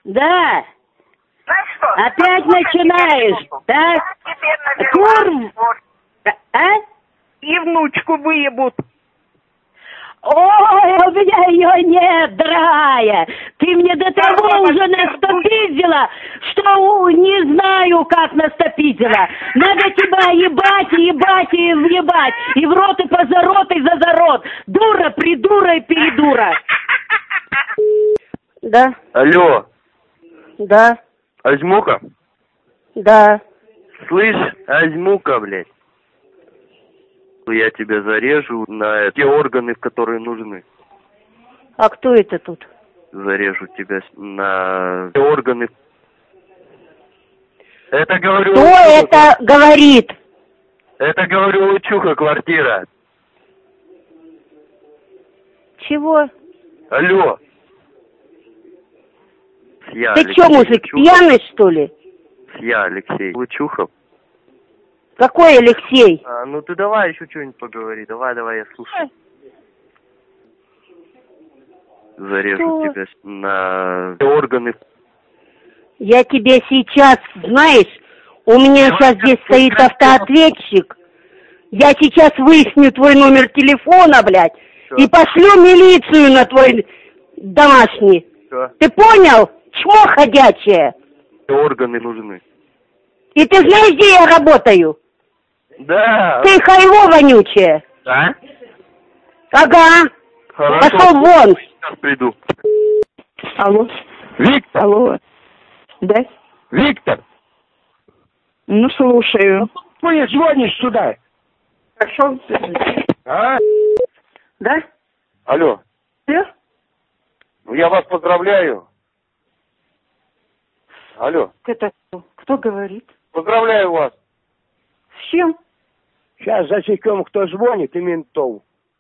Да. Знаешь что? Опять начинаешь, да? Кур... А? И внучку выебут. Ой, у меня ее нет, дорогая. Ты мне до того уже настопиздила, что не знаю, как настопиздила. Надо тебя ебать, ебать и въебать. И в рот, и поза рот, и за зарот. Дура, придура и передура. Да. Алло. Да. Азьмука? Да. Слышь, Азьмука, блядь. Я тебя зарежу на те органы, которые нужны. А кто это тут? Зарежу тебя на те органы. Это говорю... Кто это говорит? Это говорю Лучуха, квартира. Чего? Алло. Ты что, мужик, пьяный, что ли? Я, Алексей Лучухов. Какой Алексей? Ну ты давай еще что-нибудь поговори. Давай, я слушаю. Зарежу тебя на органы. Я тебе сейчас, знаешь, у меня сейчас здесь стоит автоответчик. Я сейчас выясню твой номер телефона, блядь, и пошлю милицию на твой домашний. Ты понял? Чмо ходячее. Органы нужны. И ты знаешь, где я работаю? Да. Ты хайво вонючее. Да? Ага. Хорошо. Пошел вон. Сейчас приду. Алло. Виктор. Алло. Да? Виктор. Ну, слушаю. Ты звонишь сюда. Хорошо. А? Да? Алло. Да? Я вас поздравляю. Алло. Это кто говорит? Поздравляю вас. С чем? Сейчас засекем, кто звонит, и ментов.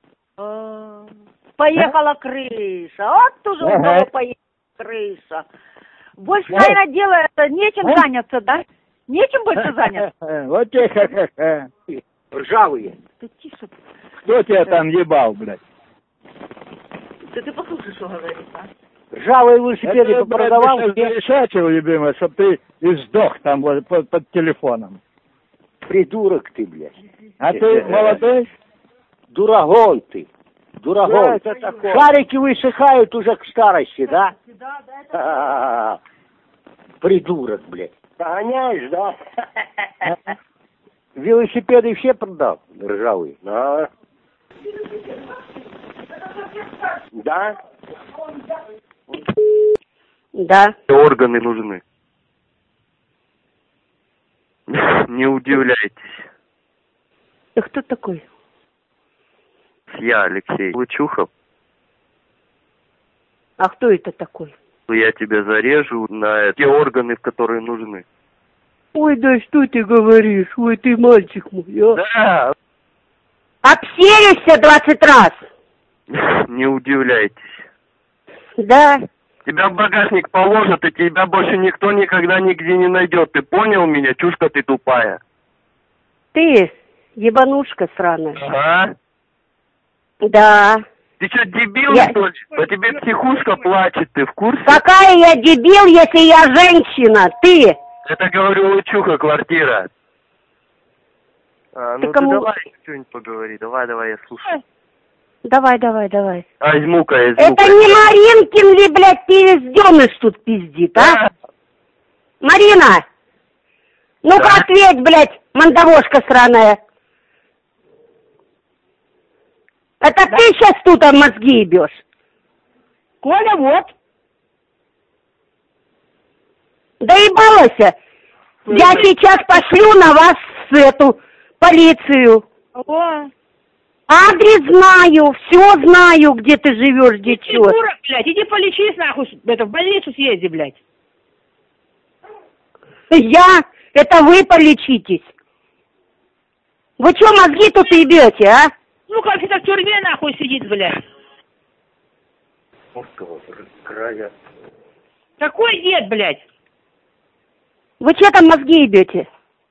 Поехала крыша. Вот уже у кого поехала крыша. Больше, наверное, дело нечем заняться, да? Нечем больше заняться. Вот те ха-ха-ха. Ржавые. Ты тише. Кто тебя там ебал, блядь? Да ты послушай, что говорит, а? Ржавые велосипеды продавал? Решатил, любимый, чтоб ты и сдох там вот, под телефоном. Придурок ты, блядь. А ты молодой? Дурагон ты. Дурагон. Что это такое? Шарики высыхают уже к старости, да? Да. Придурок, блядь. Гоняешь, да? Велосипеды все продал? Ржавые. Да. Да? Да. Органы нужны. Не удивляйтесь. Ты кто такой? Я, Алексей Лучухов. А кто это такой? Я тебя зарежу на те органы, которые нужны. Ой, да что ты говоришь? Ой, ты мальчик мой, а? Да. Обсеришься 20 раз? Не удивляйтесь. Да. Тебя в багажник положат, и тебя больше никто никогда нигде не найдет. Ты понял меня? Чушка ты тупая. Ты ебанушка сраная. Ага. Да. Ты что, дебил, что ли? По тебе психушка плачет, ты в курсе? Какая я дебил, если я женщина? Ты! Это, говорю, Лучуха, квартира. Ну ты давай что-нибудь поговори. Давай, я слушаю. Давай. Азьмука. Это не Маринкин ли, блядь, пизденыш тут пиздит, а? Марина! Ну-ка ответь, блядь, мандавошка сраная. Это ты сейчас тут мозги ебешь? Коля, вот. Доебалась. Я сейчас пошлю на вас эту полицию. Алло. Адрес знаю, все знаю, где ты живешь, где чё. Придурок, блядь, иди полечись, нахуй, в больницу съезди, блядь. Это вы полечитесь. Вы что мозги тут ебете, а? Ну, как это в тюрьме, нахуй, сидит, блядь. Края. Какой дед, блядь? Вы что там мозги ебете?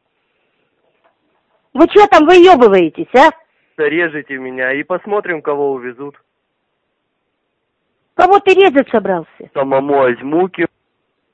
Вы что там выебываетесь, а? Режете меня и посмотрим, кого увезут. Кого ты резать собрался? Самому Азьмуке.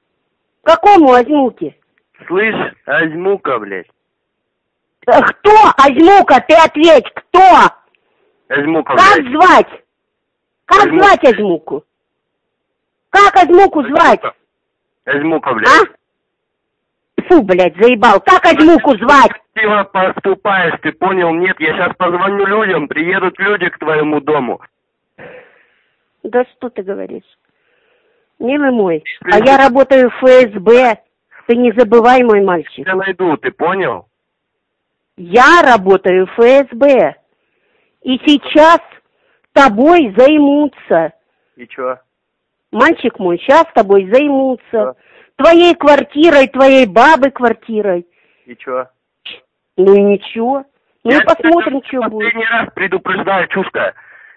Какому Азьмуке? Слышь, Азьмука, блядь. Кто Азьмука? Ты ответь, кто? Азьмука, Как блядь. звать? Как Азьмук. звать Азьмуку? Как Азьмуку звать? Азьмука, блядь. Фу, блядь, заебал. Как Азьмуку звать? Ты поступаешь, ты понял? Нет, я сейчас позвоню людям, приедут люди к твоему дому. Да что ты говоришь? Милый мой, а я работаю в ФСБ. Ты не забывай, мой мальчик. Я найду, ты понял? Я работаю в ФСБ. И сейчас тобой займутся. И чё? Мальчик мой, сейчас тобой займутся. Да. Твоей квартирой, твоей бабы квартирой. И чё? Ну и ничего. Ну Я и посмотрим, тебя что будет. последний раз предупреждаю, чушка.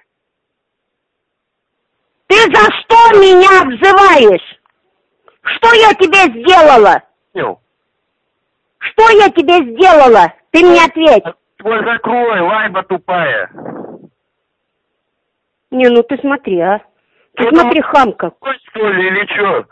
Ты за что меня обзываешь? Что я тебе сделала? Понял? Что я тебе сделала? Ты мне ответь. Твой закрой, лайба тупая. Не, ну ты смотри, а. Ты Что смотри, там, хамка. что ли, или чё?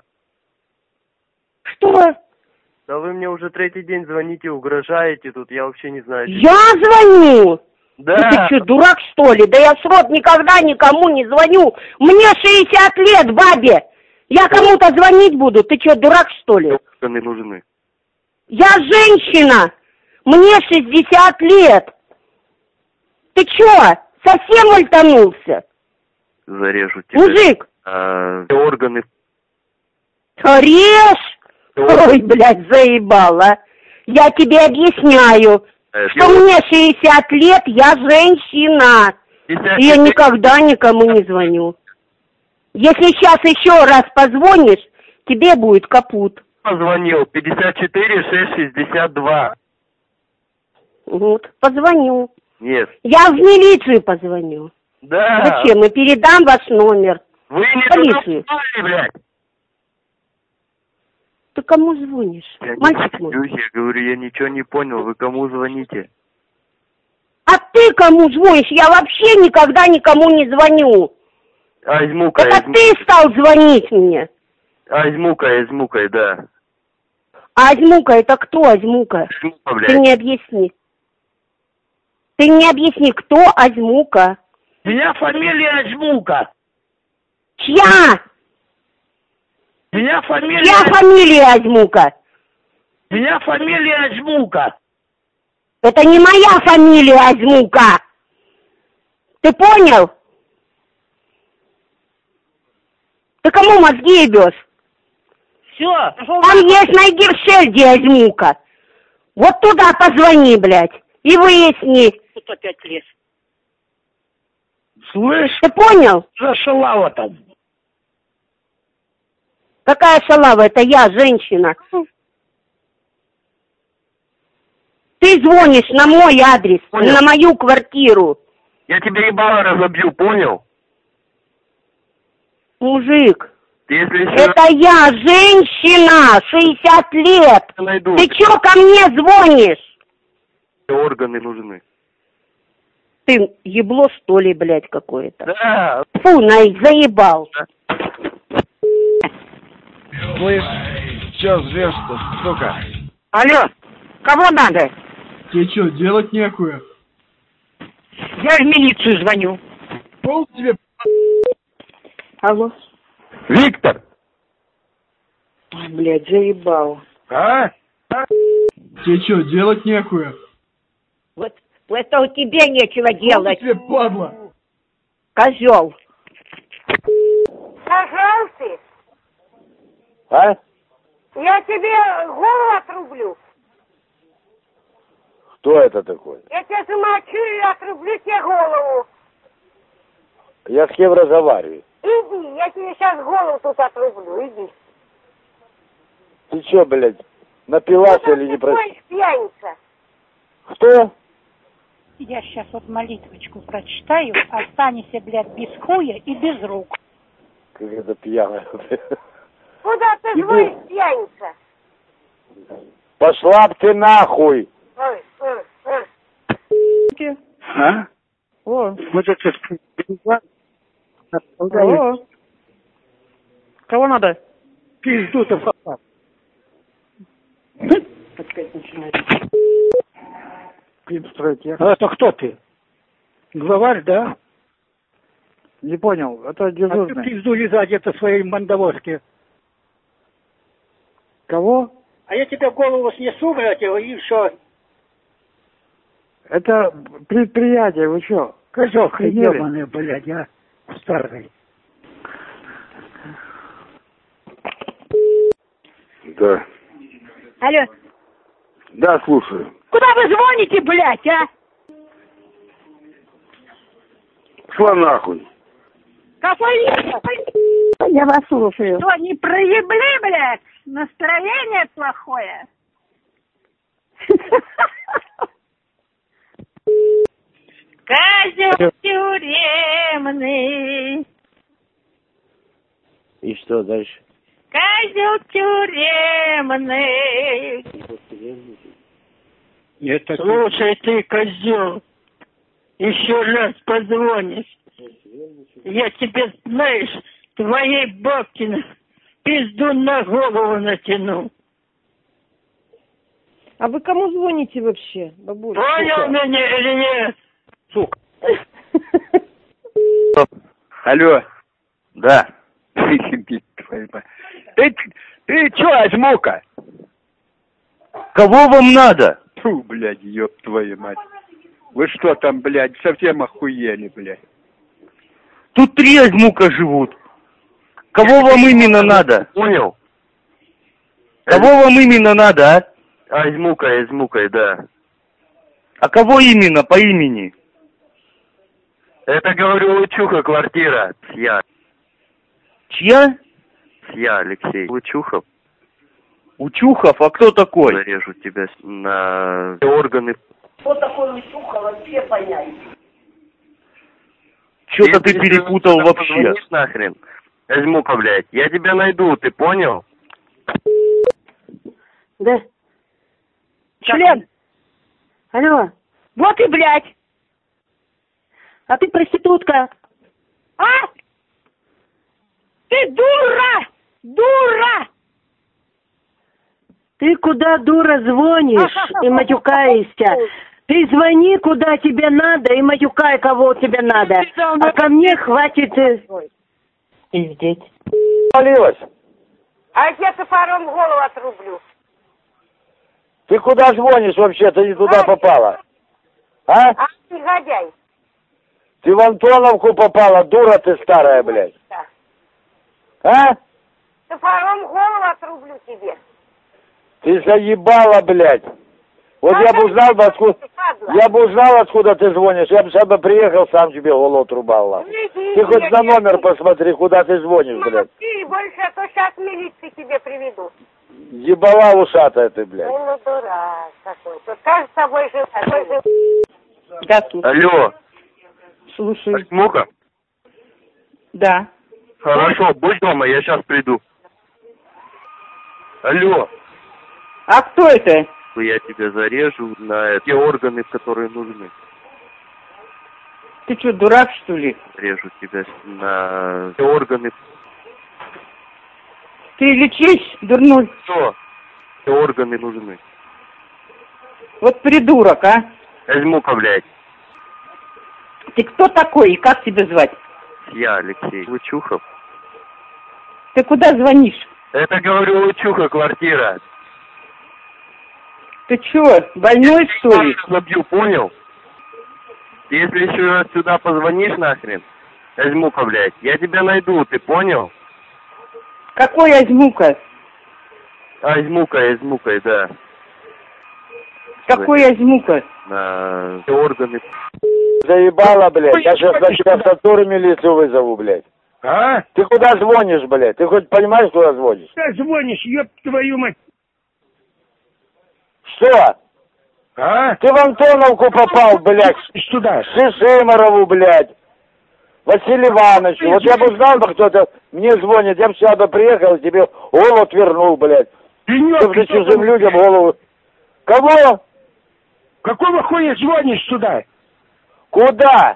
Что? Да вы мне уже третий день звоните, угрожаете тут, я вообще не знаю. Я звоню? Да. Ты что, дурак, что ли? Да я в рот никогда никому не звоню. Мне 60 лет, бабе. Я кому-то звонить буду. Ты что, дурак, что ли? Органы нужны. Я женщина. Мне 60 лет. Ты что, совсем ультанулся? Зарежу тебя. Мужик, Органы. режь? Ой, блядь, заебала. Я тебе объясняю, что мне 60 лет, я женщина. И я никогда никому не звоню. Если сейчас еще раз позвонишь, тебе будет капут. Позвонил, 54 662. Вот, позвоню. Нет. Я в милицию позвоню. Да. Зачем? И передам ваш номер. Вы не Полицию. туда попали, блядь. Ты кому звонишь? Я Мальчик мой. я говорю, я ничего не понял, вы кому звоните? А ты кому звонишь? Я вообще никогда никому не звоню. Азьмука, Это ты стал звонить мне. Азьмука, да. А Азьмука это кто Азьмука? Азьмука, блядь. Ты мне объясни. Ты мне объясни, кто Азьмука? Меня фамилия Азьмука. Чья? Меня фамилия... Чья фамилия Азьмука? Меня фамилия Азьмука. Это не моя фамилия Азьмука. Ты понял? Ты кому мозги ебешь? Все, пошел Там есть на Гершельде Азьмука. Вот туда позвони, блядь, и выясни. тут опять лез. Слышь, Ты понял? за шалава там. Какая шалава? Это я, женщина. Ты звонишь на мой адрес, Понял. на мою квартиру. Я тебе ебало разобью, понял? Мужик, Если еще это я, женщина, 60 лет. найду, Ты чё ко мне звонишь? органы нужны. Ты ебло, что ли, блядь, какое-то? Да. Фу, заебал. Слышь, чё жрёшь-то, сука? Алло, кого надо? Тебе чё, делать некую? Я в милицию звоню. Пол тебе... Алло. Виктор! Ой, блядь, заебал. А? Тебе чё, делать некую? Вот это у тебя нечего Пол делать, тебе, падла! козел. Пожалуйста, А? я тебе голову отрублю. Кто это такой? Я тебя замочу и отрублю тебе голову. Я с кем разговариваю? Иди, я тебе сейчас голову тут отрублю, иди. Ты чё, блядь, напилась или не такой прости? пьяница. Кто? Я сейчас вот молитвочку прочитаю, останешься, блядь, без хуя и без рук. Как это пьяная. Куда ты Иди. звонишь, пьяница? Пошла б ты нахуй! Ой. А? О, Мы тут алло. Кого надо? пизду-то попал. Опять начинает. Это кто ты? Главарь, да? Не понял, это дежурный. А ты пизду лизать это своей мандавошке. Кого? А я тебе в голову снесу, блядь, и что? Это предприятие, вы что? Козёк ебаный, блядь, а? Старый. Да. Алло. Да, слушаю. Куда вы звоните, блядь, а? Шла нахуй. Какой? Я вас слушаю. Что, не проебли, блядь? Настроение плохое. Козел тюремный. И что дальше? Козел тюремный. Это слушай, ты, козел, еще раз позвонишь. Я тебе, знаешь, твоей бабки пизду на голову натяну. А вы кому звоните вообще, бабуля? Понял меня или нет? Сука. Алло. Да. Ты чё, Азмука? Кого вам надо? Фу, блядь, ёб твою мать. Вы что там, блядь, совсем охуели, блядь? Тут 3 Азмука живут. Кого вам именно надо? Понял? Кого вам именно надо, а? Азмукой, да. А кого именно по имени? Это, говорю, Лучуха, квартира. Я. Чья? Я, Алексей Лучухов. Учухов? А кто такой? Зарежу тебя на органы. Кто такой Лучухов, вообще понять. Что-то ты перепутал вообще. Нахрен. Возьму-ка, блядь. Я тебя найду, ты понял? Да. Член. Алло. Вот и блядь. А ты проститутка. А? Ты дура! Дура! Ты куда, дура, звонишь и матюкаешься? Ты звони, куда тебе надо, и матюкай, кого тебе надо. А ко мне хватит пиздеть. Полилась. А я топором голову отрублю. Ты куда звонишь вообще? Ты не туда попала. А? А, негодяй. Ты в Антоновку попала, дура ты старая, блядь. Да. А? Топором голову отрублю тебе. Ты заебала, блядь. Вот я бы узнал, откуда ты звонишь. Я бы сам приехал, сам тебе голову отрубал. Ты хоть на номер посмотри, куда ты звонишь, блядь. Ты больше, а то сейчас милиции тебе приведу. Ебала ушатая ты, блядь. Ну, дурак какой. Тут кажется, с тобой жил. Да, тут. Алло. Слушай. Мука? Да. Хорошо, будь дома, я сейчас приду. Алло. А кто это? Я тебя зарежу на те органы, которые нужны. Ты что, дурак, что ли? Режу тебя на те органы. Ты лечишь, дурной? Что? Те органы нужны. Вот придурок, а? Возьму-ка, блядь. Ты кто такой и как тебя звать? Я, Алексей Лучухов. Ты куда звонишь? Это, говорю, Лучуха, квартира. Ты чего, больной, что ли? Забью, понял? Если еще раз сюда позвонишь нахрен, Азмука, блядь, я тебя найду, ты понял? Какой Азмука? Азмукой, да. Какой Азмука? На органы. Заебала, блядь. Я сейчас на тебя статуру милицию вызову, блядь. А? Ты куда звонишь, блядь? Ты хоть понимаешь, куда звонишь? Куда звонишь, ёб твою мать? Что? А? Ты в Антоновку попал, блядь. Сюда. Шишиморову, блядь. Василий Иванович. Вот я бы знал, бы кто-то мне звонит, я бы сюда приехал и тебе голову отвернул, блядь. Чтоб ты чужим людям голову... Кого? Какого хуя звонишь сюда? Куда?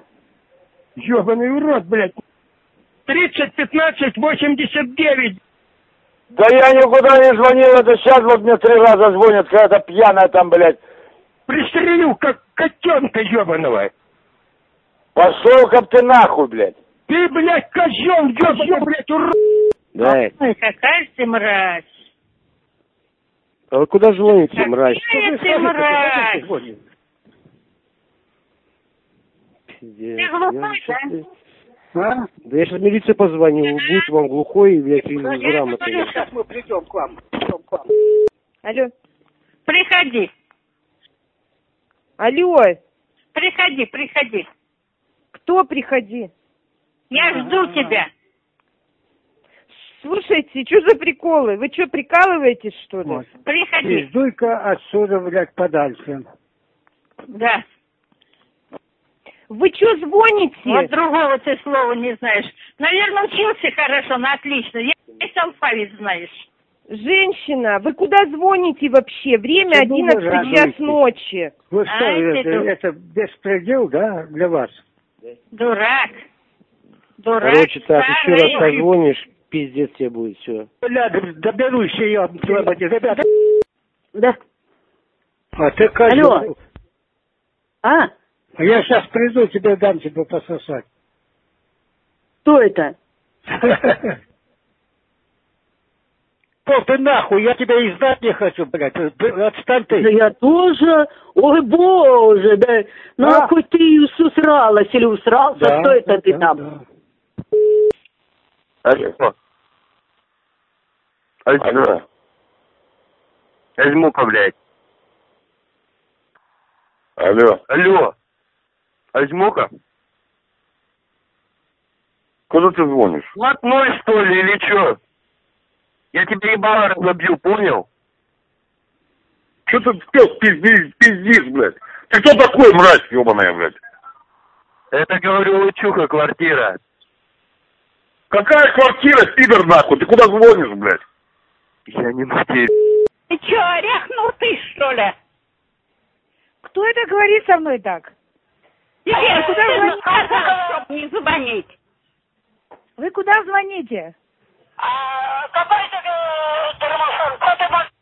Ёбаный урод, блядь. 30-15-89. Да я никуда не звонил, это сейчас вот мне 3 раза звонят, какая-то пьяная там, блядь. Пристрелю, как котенка ебаного. Пошел-ка ты нахуй, блядь. Ты, блядь, козел, ебаный, блядь, урод. Да. Ой, какая ты мразь. А вы куда звоните, мразь? Какая ты мразь. Пиздец. Ты глухой, да? А? Да я сейчас в милицию позвоню, будет вам глухой, блядь, и грамотный. Сейчас мы придем к вам. Алло. Приходи. Алло. Приходи. Кто приходи? Я жду тебя. Слушайте, что за приколы? Вы что, прикалываетесь, что ли? Вот. Приходи. Пиздуй-ка отсюда, блядь, подальше. Да. Вы что звоните? Вот другого ты слова не знаешь. Наверное, учился хорошо, на отлично. Я весь алфавит знаешь. Женщина, вы куда звоните вообще? Время 11 час ночи. Вы что, это беспредел, да, для вас? Дурак. Короче, так, еще раз позвонишь, пиздец тебе будет, все. Бля, доберусь я, ребята. Да. А ты козел. Алло. А? Я сейчас приду, тебе дам тебе пососать. Кто это? Пол ты нахуй, я тебя и знать не хочу, блядь. Отстань ты. Да я тоже. Ой, боже, да нахуй ты усралась или усрался? Да, Что это ты там? Да. Алло. Возьму-ка, блядь. Алло. Возьму-ка. Куда ты звонишь? Блатной, что ли, или чё? Я тебе ебало разобью, понял? Что ты пиздишь, блядь? Ты кто такой, мразь ебаная, блядь? Это, говорю, Лычуха, квартира. Какая квартира, пидор, нахуй? Ты куда звонишь, блядь? Я не матерю. Ты чё, орехнул ты, что ли? Кто это говорит со мной так? Я куда звоните? сказала, чтоб не звонить. Вы куда звоните? Какой тебе термофон? Кто ты можешь?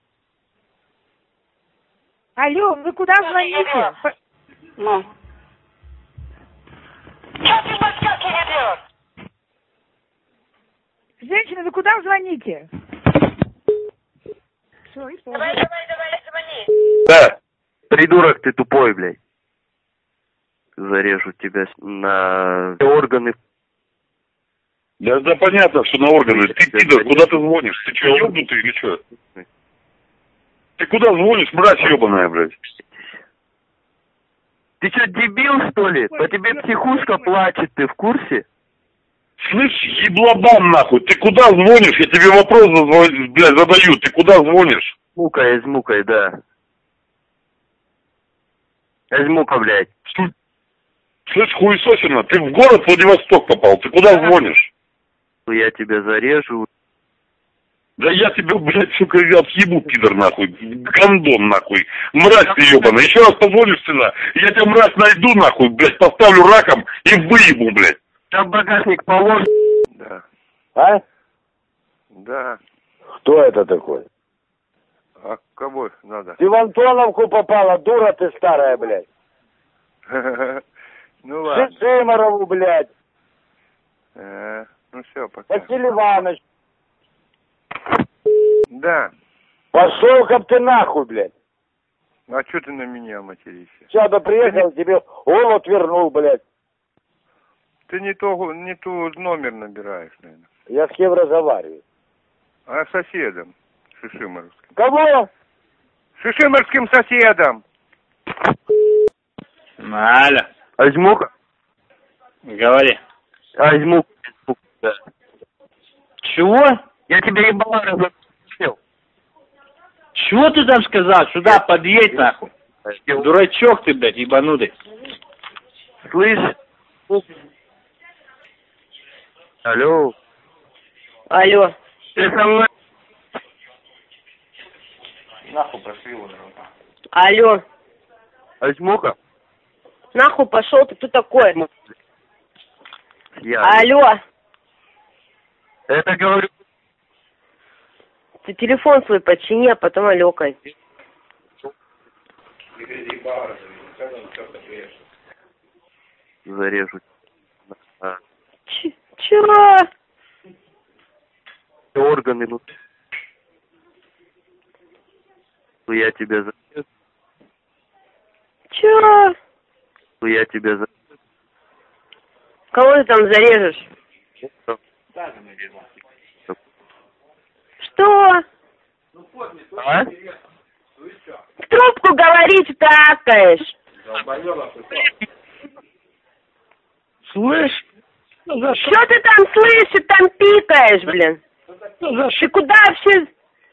Алло, вы куда звоните? Ну. Что ты мальчаки не делаешь? Женщина, вы куда звоните? Давай, звони. Да. Придурок ты тупой, блядь. Зарежу тебя на органы. Да понятно, что на органы. Ты, пидор, куда ты звонишь? Ты что, ёбнутый или что? Ты куда звонишь, мразь ебаная, блядь? Ты что, дебил, что ли? По тебе психушка плачет, ты в курсе? Слышь, еблобан нахуй, ты куда звонишь? Я тебе вопрос, блядь, задаю. Ты куда звонишь? С мукой, да. Возьму-ка, блядь. Слышь, хуесосина, ты в город Владивосток попал. Ты куда звонишь? Я тебя зарежу. Да я тебя, блядь, сука, отъебу, пидор, нахуй. Гондон, нахуй. Мразь ты ебаная. Еще раз позвонишь сюда, я тебя, мразь, найду, нахуй, блядь, поставлю раком и выебу, блядь. Там багажник положишь. Да. А? Да. Кто это такой? А кого надо? Ты в Антоновку попала, дура ты старая, блядь. Ну ладно. Шишиморову, блядь. Ну все, пока. Василий Иванович. Да. Пошел-ка ты нахуй, блядь. А что ты на меня материшься? Сейчас бы приехал, тебе голод вернул, блядь. Ты не ту номер набираешь, наверное. Я с кем разговариваю? А с соседом Шишиморским. Кого? Шишиморским соседом. Алло. Возьму-ка. Говори. Возьму. Да. Чего? Я тебе ебало разобью. Чего ты там сказал? Сюда подъедь, нахуй. Дурачок ты, блядь, ебанутый. Слышь? Алло. Алло. Ты со мной? Нахуй пошли его. Алло. Возьму-ка. Нахуй пошел ты, кто такой? Я. Алло. Это говорю. Ты телефон свой почини, а потом алёкай. Зарежу. Чего? Органы, ну. Я тебя зарежу. Чего? Я тебя зарежу. Кого ты там зарежешь? Что? А? В трубку говорить такаешь. Слышь? Что ты там слышишь, там пикаешь, блин? Ты куда вообще?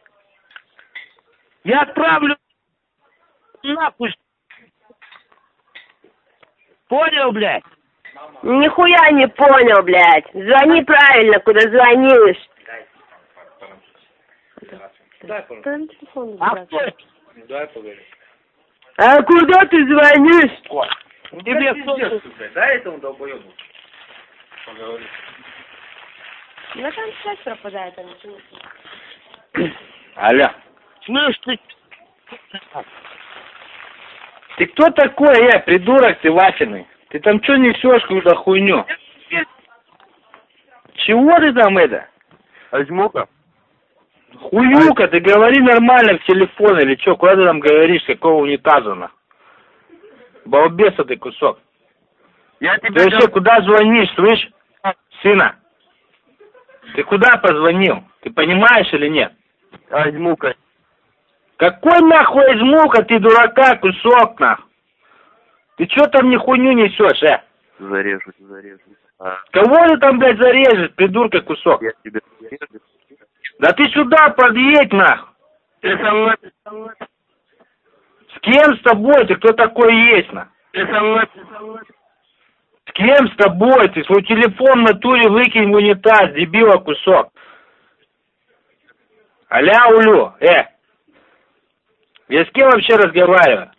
Я отправлю нахуй. Понял, блядь? Нихуя не понял, блядь. Звони правильно, куда звонишь. А кто это? А куда ты звонишь? Тебе кто? Дай этому долбоебу. На там связь пропадает, а ничего. Алло. Слышь, ты кто такой, придурок ты вафельный? Ты там что несешь, какую-то хуйню? Чего ты там это? Азьмука? Хуюка, ты говори нормально в телефон или что? Куда ты там говоришь, какого унитаза на? Балбеса ты кусок. Я Ты вообще тебе... куда звонишь, слышь? Сына? Ты куда позвонил? Ты понимаешь или нет? Азьмука. Какой нахуй Азьмука, ты дурака, кусок нахуй? Ты чё там мне хуйню несешь, Зарежу. Кого ты там, блядь, зарежешь, придурка кусок? Я тебя зарежу. Да ты сюда подъедь, нахуй. Ты со мной... С кем с тобой? Ты кто такой есть, нахуй? Ты со мной... С кем с тобой? Ты свой телефон в натуре выкинь в унитаз, дебила кусок. Аля-улю, Я с кем вообще разговариваю?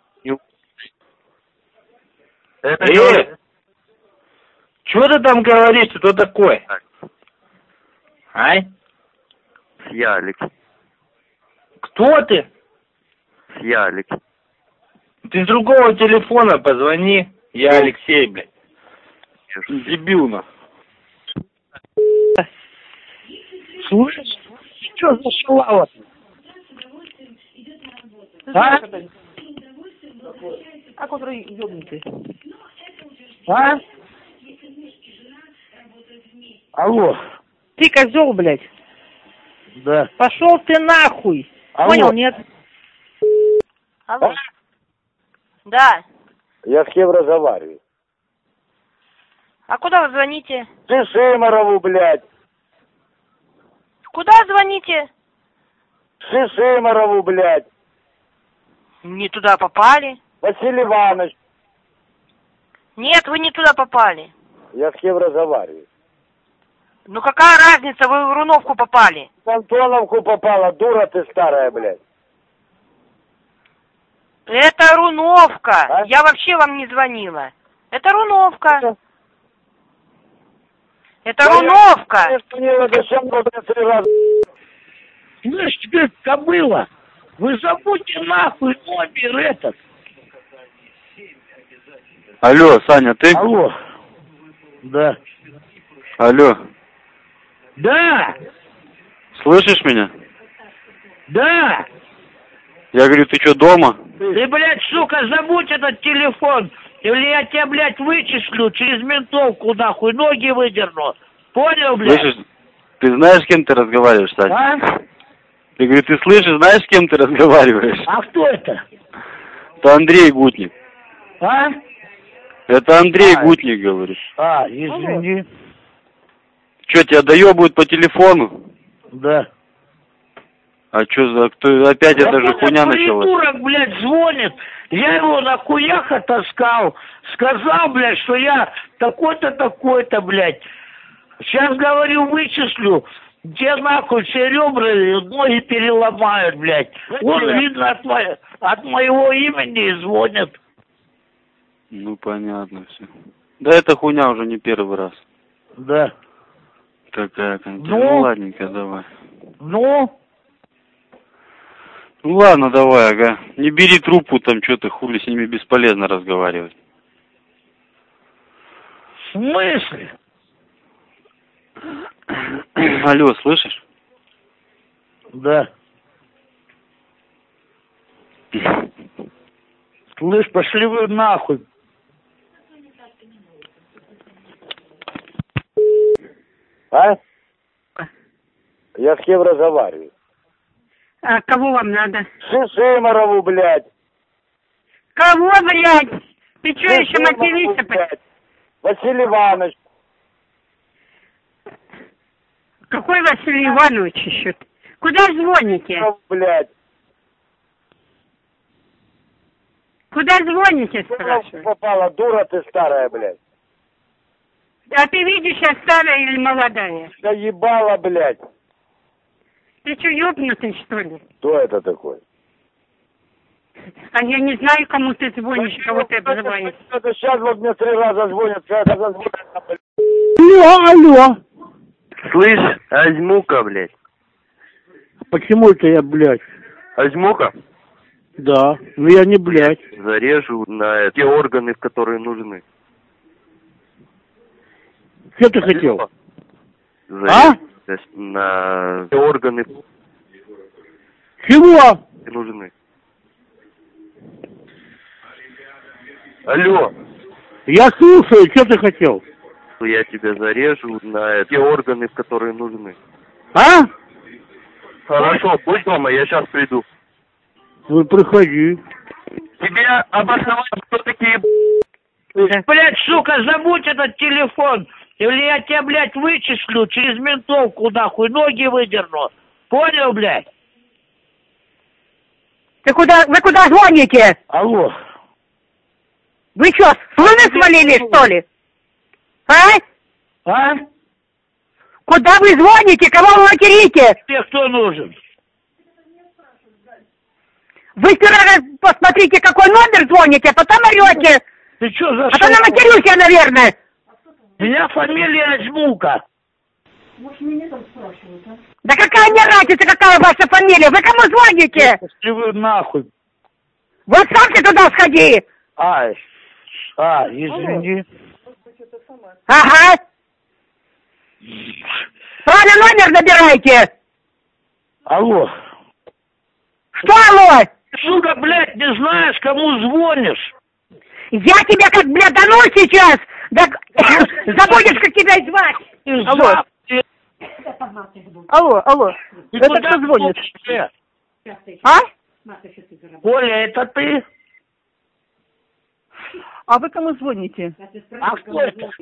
Это Чё ты там говоришь? Ты кто такой? Ай? Я, Алекс. Кто ты? Я, Алекс. Ты с другого телефона позвони. Я Алексей, блядь. Дебил, нахуй. Слышишь? Что за шалава? А который ёбнутый? А? Алло. Ты козел, блядь. Да. Пошел ты нахуй. Алло. Понял, нет? Алло. Да. Я с кем разговариваю? А куда вы звоните? Ты Шимарову, блядь. Куда звоните? Шимарову, блядь. Не туда попали. Василий Иванович. Нет, вы не туда попали. Я с кем разговариваю? Ну какая разница, вы в Руновку попали. В Антоновку попала, дура ты старая, блядь. Это Руновка. А? Я вообще вам не звонила. Это Руновка. Это Руновка. Слышь, ты кобыла, вы забудьте нахуй номер этот. Алло, Саня, ты? Алло. Да. Алло. Да. Слышишь меня? Да. Я говорю, ты что, дома? Ты, блядь, сука, забудь этот телефон. Или я тебя, блядь, вычислю через ментовку, нахуй, ноги выдерну. Понял, блядь? Слышишь, ты знаешь, с кем ты разговариваешь, Саня? А? Я говорю, ты слышишь, знаешь, с кем ты разговариваешь? А кто это? Это Андрей Гутник. А? Это Андрей Гутник, говоришь. А, извини. Что, тебя доебывают по телефону? Да. А что за... Кто... Опять эта же хуйня началась? Придурок, блядь, звонит. Я его на хуях отаскал. Сказал, блядь, что я такой-то, такой-то, блядь. Сейчас, говорю, вычислю. Где нахуй все ребра и ноги переломают, блядь. Он, видно, от моего имени звонит. Ну, понятно все. Да эта хуйня уже не первый раз. Да. Такая конкретная. Ну, ладненько, давай. Ну? Ну ладно, давай, ага. Не бери трубку, там что-то хули, с ними бесполезно разговаривать. В смысле? Алло, слышишь? Да. Слышь, пошли вы нахуй. А? Я с кем разговариваю? А кого вам надо? Шишимарову, блядь. Кого, блядь? Ты что, еще материшься? Блядь. Василий Иванович. Какой Василий Иванович еще? Куда звоните? Блядь. Куда звоните, спрашиваю? Попала, дура ты старая, блядь. А ты видишь, я старая или молодая? Да ебала, блядь. Ты что, ёбнутый, что ли? Кто это такой? А я не знаю, кому ты звонишь, кого ты обзываешь. Это сейчас вот мне 3 раза звонят, когда звонят. Алло. Слышь, Азьмука, блядь. Почему это я, блядь? Азьмука? Да, но я не блядь. Зарежу на те органы, которые нужны. Что ты хотел? Зарежу на те органы. Чего? Нужны. Алло. Я слушаю, что ты хотел? Я тебя зарежу на те органы, которые нужны. А? Хорошо, будь дома, я сейчас приду. Ну, приходи. Тебе обосновать, кто такие... Блядь, сука, забудь этот телефон, или я тебя, блядь, вычислю через ментовку, нахуй, ноги выдерну. Понял, блядь? Вы куда звоните? Алло. Вы что, слюны свалили, что ли? А? Куда вы звоните? Кого вы материте? Тебе кто нужен? Вы сперва посмотрите, какой номер звоните, а потом орете. Ты что за... А то наматерюсь я, наверное. Меня фамилия Азьмука. Может, меня там спрашивают, а? Да какая мне разница, какая ваша фамилия? Вы кому звоните? Пошли вы нахуй. Вот сам ты туда сходи. Извини. Ага. Правильно номер набирайте. Алло. Что алло? Сука, блядь, не знаешь, кому звонишь? Я тебя как, блядь, дану сейчас. Да забудешь, как тебя звать. Алло. Это кто звонит? А? Оля, это ты? А вы кому звоните? А кто это?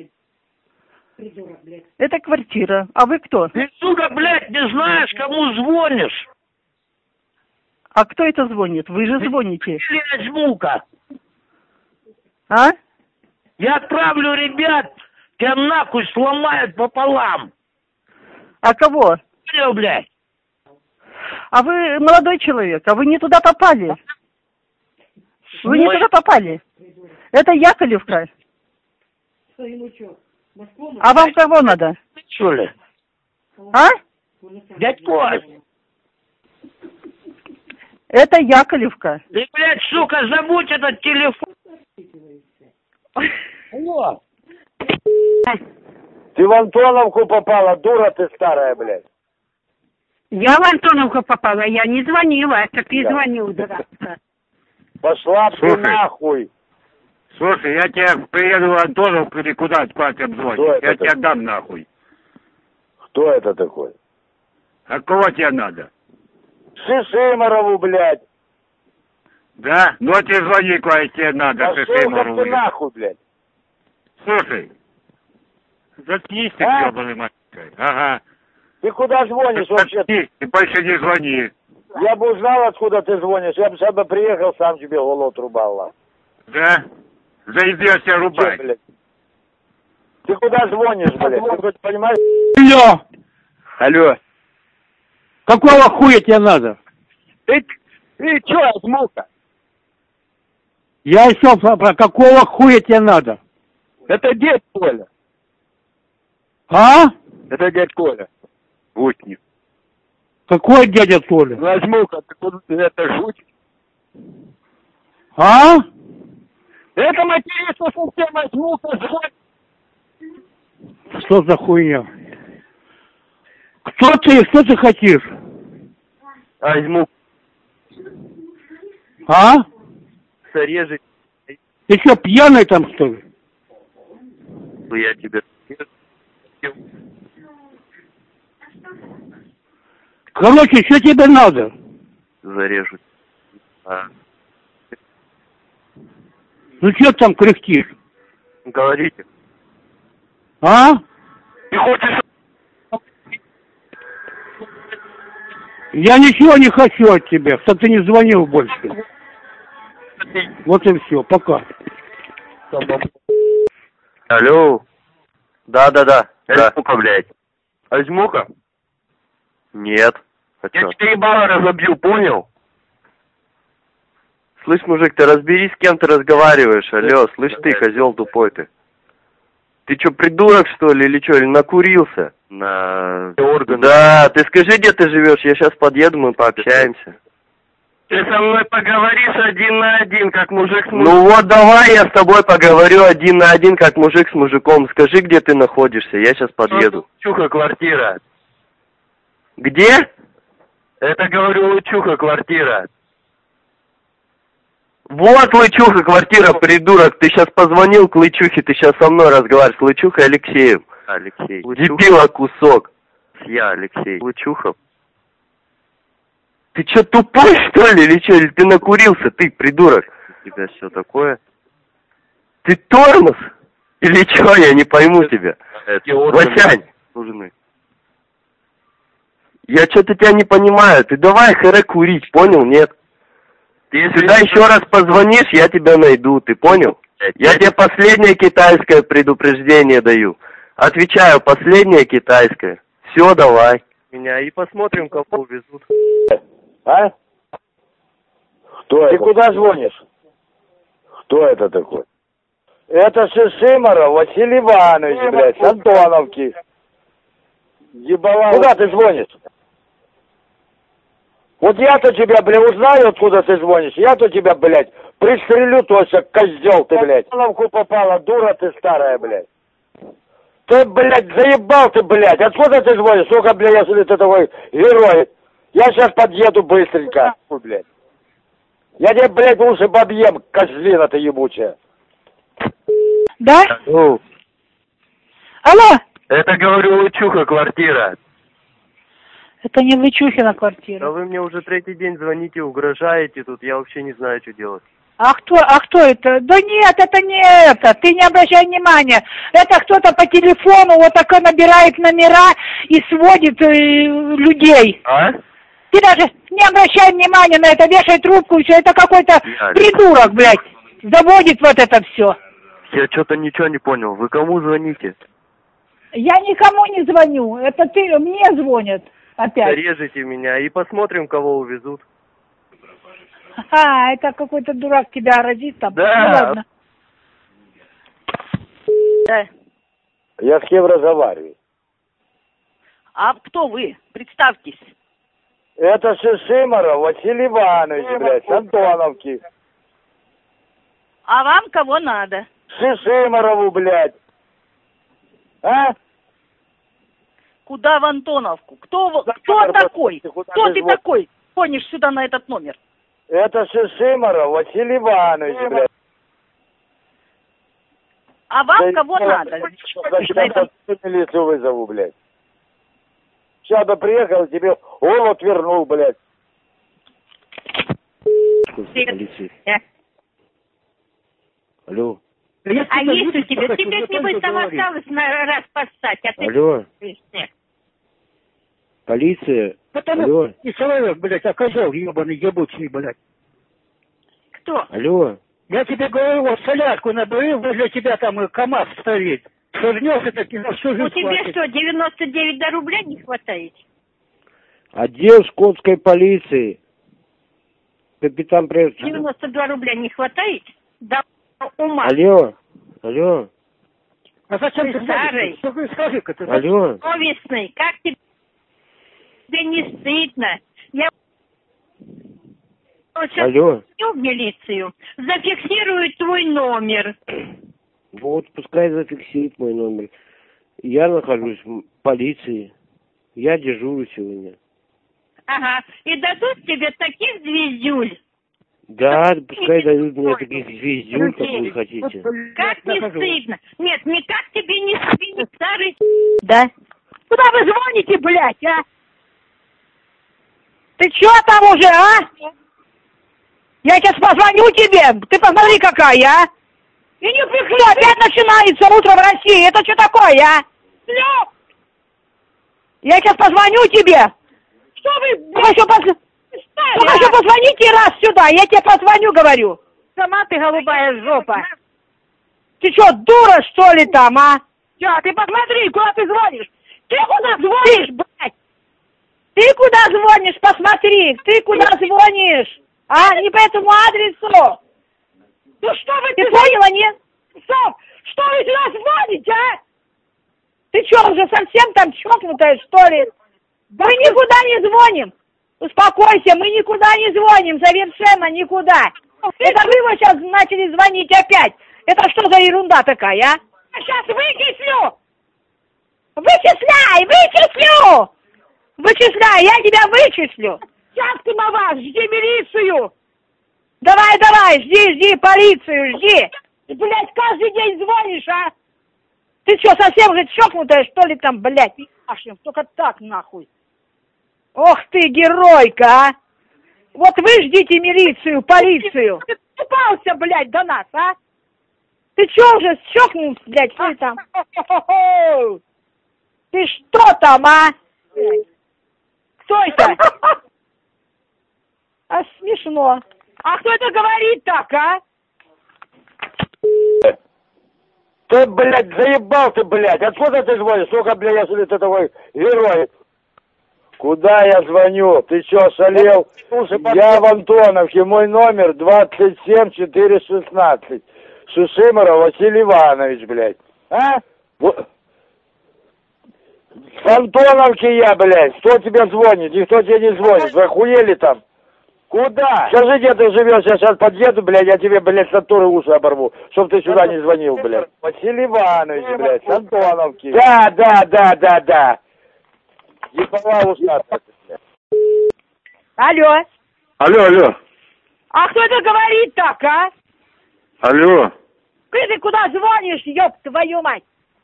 Это квартира. А вы кто? Ты, сука, блядь, не знаешь, кому звонишь? А кто это звонит? Вы же звоните. Азьмука. А? Я отправлю ребят, тебя нахуй сломают пополам. А кого? Понял, блядь? А вы молодой человек, а вы не туда попали. Вы не туда попали. Это Яковлевка. А вам кого надо? Что ли? А? Дядь Кость. Это Яковлевка. Ты, блядь, сука, забудь этот телефон. Алло. Ты в Антоновку попала, дура ты старая, блядь. Я в Антоновку попала, я не звонила, это ты звонил, дурак. Пошла ты нахуй. Слушай, я тебе приеду в Антоновку или куда спать обзвонить. Я тебя дам нахуй. Кто это такой? А кого тебе надо? Шишимарову, блядь. Да? Ну тебе звони, куда тебе надо, Шишимарову. Ты нахуй, блядь. Слушай, заткнись ты, ёбаный маленькой. Ага. Ты куда звонишь вообще? Заткнись, ты больше не звони. Я бы узнал, откуда ты звонишь. Я бы сам приехал, сам тебе голову отрубал. Да? Заебешься рубать. Ты куда звонишь, блядь? Ты хоть понимаешь? Алло. Какого хуя тебе надо? Ты чё, Азьмука? Я еще про какого хуя тебе надо? Это дед Коля. А? Это дядь Коля. Гутник. Какой дядя Толя? Возьму-ка, ты куда ты это шутишь? А? Это материться совсем возьму-ка, звонь. Что за хуйня? Кто ты хотишь? Возьму. А? Сорежет. Ты что, пьяный там, что ли? Я тебе... Короче, что тебе надо? Зарежу. Ну что там кряхтишь? Говорите. А? Ты хочешь... Я ничего не хочу от тебя, чтобы ты не звонил больше. Вот и все, пока. Алло. Да. Азьмука, блядь. Азьмука? Нет. Я тебе ебало разобью, понял? Слышь, мужик, ты разберись, с кем ты разговариваешь. Алло, слышь ты, козел тупой ты. Ты что, придурок, что ли, или что, или накурился? На органы. Да, ты скажи, где ты живешь, я сейчас подъеду, мы пообщаемся. Ты со мной поговоришь 1 на 1, как мужик с мужиком. Ну вот давай я с тобой поговорю 1 на 1, как мужик с мужиком. Скажи, где ты находишься, я сейчас подъеду. Лучуха, квартира. Где? Это, говорю, Лучуха, квартира. Вот Лычуха, квартира, придурок. Ты сейчас позвонил к Лычухе, ты сейчас со мной разговариваешь. С Лычухой Алексеем. Алексей. Дебила кусок. Я Алексей. Лычухов. Ты что, тупой, что ли, или что? Или ты накурился, ты, придурок? У тебя все такое? Ты тормоз? Или что, я не пойму тебя. Васянь. Нужны. Я что-то тебя не понимаю. Ты давай хэре курить, понял, нет? Ты сюда еще раз позвонишь, я тебя найду, ты понял? Я тебе последнее китайское предупреждение даю. Отвечаю, последнее китайское. Все, давай. Меня и посмотрим, кого увезут. А? Кто это? Ты куда звонишь? Кто это такой? Это Шишимаров Василий Иванович, блядь, с Антоновки. Ебала. Куда ты звонишь? Вот я-то тебя, блядь, узнаю, откуда ты звонишь. Я-то тебя, блядь, пристрелю точно, козел ты, блядь. В головку попала, дура ты старая, блядь. Ты, блядь, заебал ты, блядь. Откуда ты звонишь? Сука, блядь, я смотрю, ты такой герой. Я сейчас подъеду быстренько, блядь. Я тебе, блядь, уши побьем, козлина ты ебучая. Да? Алло. Алло? Это, говорю, Лычуха, квартира. Это не Лычухина квартира. Да вы мне уже 3-й день звоните, угрожаете тут, я вообще не знаю, что делать. А кто это? Да нет, это не это. Ты не обращай внимания. Это кто-то по телефону вот такой набирает номера и сводит людей. А? Ты даже не обращай внимания на это, вешай трубку и все. Это какой-то придурок, блядь, заводит вот это все. Я что-то ничего не понял. Вы кому звоните? Я никому не звоню. Это мне звонят опять. Режете меня и посмотрим, кого увезут. А, это какой-то дурак тебя родит там. Да. Ну ладно. Да. Я с кем разговариваю? А кто вы? Представьтесь. Это Шишимаров Василий Иванович, блядь, с Антоновки. А вам кого надо? Шишимарову, блядь. А? Куда в Антоновку? Кто такой? Кто ты такой? Звонишь сюда на этот номер? Это Шишимаров Василий Иванович, блядь. А вам кого надо? Сейчас милицию вызову, блядь. Сейчас бы приехал, тебе голод вернул, блядь. Алло. А если тебе? Ты опять небось там осталось на раз поссать, а ты... Алло. Полиция. Алло. И человек, блядь, оказал ебаный ебучий, блядь. Кто? Алло. Я тебе говорю, вот солярку набери, возле тебя там и КамАЗ стоит. Швырнешь это, на всю жизнь. У тебя что, 99 до рубля не хватает? Отдел Шкотской полиции. Капитан пресс. 92 рубля не хватает? Да ума. Алло. Алло. А зачем ты старый? Скажи-ка ты. Алло. Совестный, как тебе? Тебе не стыдно? Я сейчас Алло. в милицию, зафиксируют твой номер. Вот, пускай зафиксирует мой номер. Я нахожусь в полиции. Я дежурю сегодня. Ага. И дадут тебе таких звездюль. Да, пускай дают мне таких звездюль, как вы хотите. Как не стыдно? Нет, никак тебе не стыдно, старый... Да. Куда вы звоните, блядь, а? Ты чё там уже, а? Я сейчас позвоню тебе, ты посмотри какая, а? И не прихлёп, опять начинается утро в России, это что такое, а? Слёп! Я сейчас позвоню тебе. Что вы, Только еще позвоните раз сюда, я тебе позвоню, говорю. Сама ты голубая жопа. Ты что, дура, что ли, там, а? Чё, ты посмотри, куда ты звонишь? Ты куда звонишь, блядь? Ты куда звонишь, посмотри, ты куда звонишь? А, не по этому адресу. Ну что вы, ты поняла, нет? Стоп, что вы сюда звоните, а? Ты что, уже совсем там чокнутая, что ли? Мы никуда не звоним. Успокойся, мы никуда не звоним, совершенно никуда. Это вы вот сейчас начали звонить опять. Это что за ерунда такая, а? Я сейчас вычислю. Вычислю. Вычисляй, я тебя вычислю. Сейчас ты, Мава, жди милицию. Давай, жди полицию, жди. Ты, блядь, каждый день звонишь, а? Ты что, совсем же чокнутая, что ли, там, блядь? Только так, нахуй. Ох ты, геройка, а! Вот вы ждите милицию, полицию. Ты попался, блядь, до нас, а? Ты чё уже чокнулся, блядь, что там? Ты что там, а? Кто это? А смешно. А кто это говорит так, а? Ты, блядь, заебал ты, блядь. Откуда ты звонишь? Сколько, блядь, я себе этого героя. Куда я звоню? Ты что, ошалел? Я в Антоновке, мой номер 27416. Шишимаров Василий Иванович, блядь. А? В Антоновке я, блядь. Кто тебе звонит? Никто тебе не звонит. Вы охуели там? Куда? Скажи, где ты живешь, я сейчас подъеду, блядь, я тебе, блядь, с натуры уши оборву, чтоб ты сюда не звонил, блядь. Василий Иванович, блядь, с Антоновки. Да. Ебала ушата. Алло. Алло. А кто это говорит так, а? Алло. Ты куда звонишь, ёб твою мать?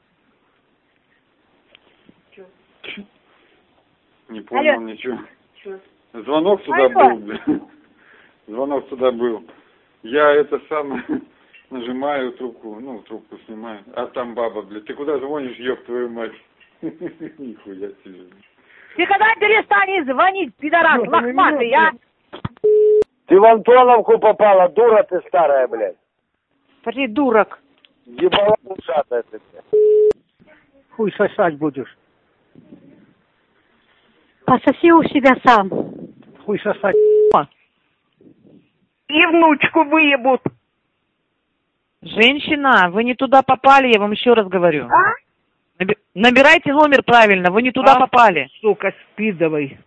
Не понял. Алло. Ничего. Звонок сюда был, блядь. Звонок сюда был. Я это самое нажимаю трубку, трубку снимаю. А там баба, блядь. Ты куда звонишь, ёб твою мать? Нихуя себе. Ты когда перестанешь звонить, пидорас, лохматый, а? Ты в Антоновку попала, дура ты старая, блядь. Придурок. Ебала ушатая ты, блядь. Хуй сосать будешь. Пососи у себя сам. Хуй сосать. И внучку выебут. Женщина, вы не туда попали, я вам еще раз говорю. А? Набирайте номер правильно, вы не туда попали. Сука, спидовый.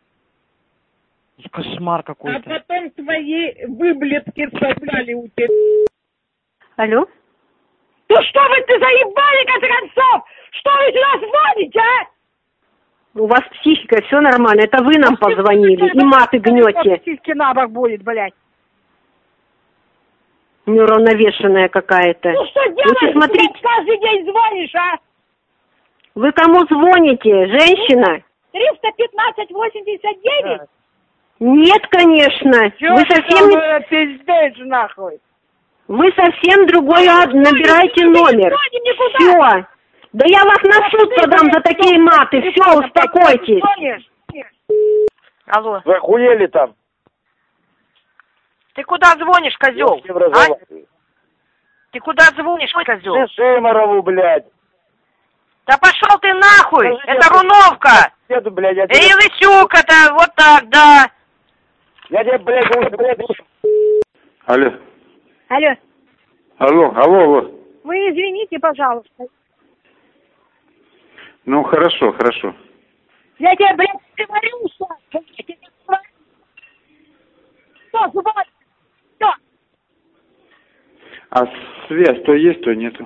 Кошмар какой-то. А потом твои выблетки собрали у тебя. Алло? Ну что вы заебали, в конце концов? Что вы сюда звоните, а? У вас психика, все нормально. Это вы нам позвонили и маты гнете. Психики на бок будет, блядь. Неуравновешенная какая-то. Ну что делаешь, смотрите, каждый день звонишь, а? Вы кому звоните, женщина? 315-89? Нет, конечно. Чё вы совсем пиздец, нахуй? Вы совсем другой набираете номер. Все. Да я вас на суд подам за такие маты. Все, успокойтесь. Алло. Вы охуели там? Ты куда звонишь, козел? А? Ты куда звонишь, козел? Шишимарову, блядь. Да пошел ты нахуй! Скажи, это Руновка! Еду, блядь, я тебе... Лысюк, это вот так, да! Я тебе, блядь. Алло. Алло. Алло. Вы извините, пожалуйста. Ну, хорошо. Я тебе, блядь, говорю, кто звонит? Кто? А связь то есть, то нету.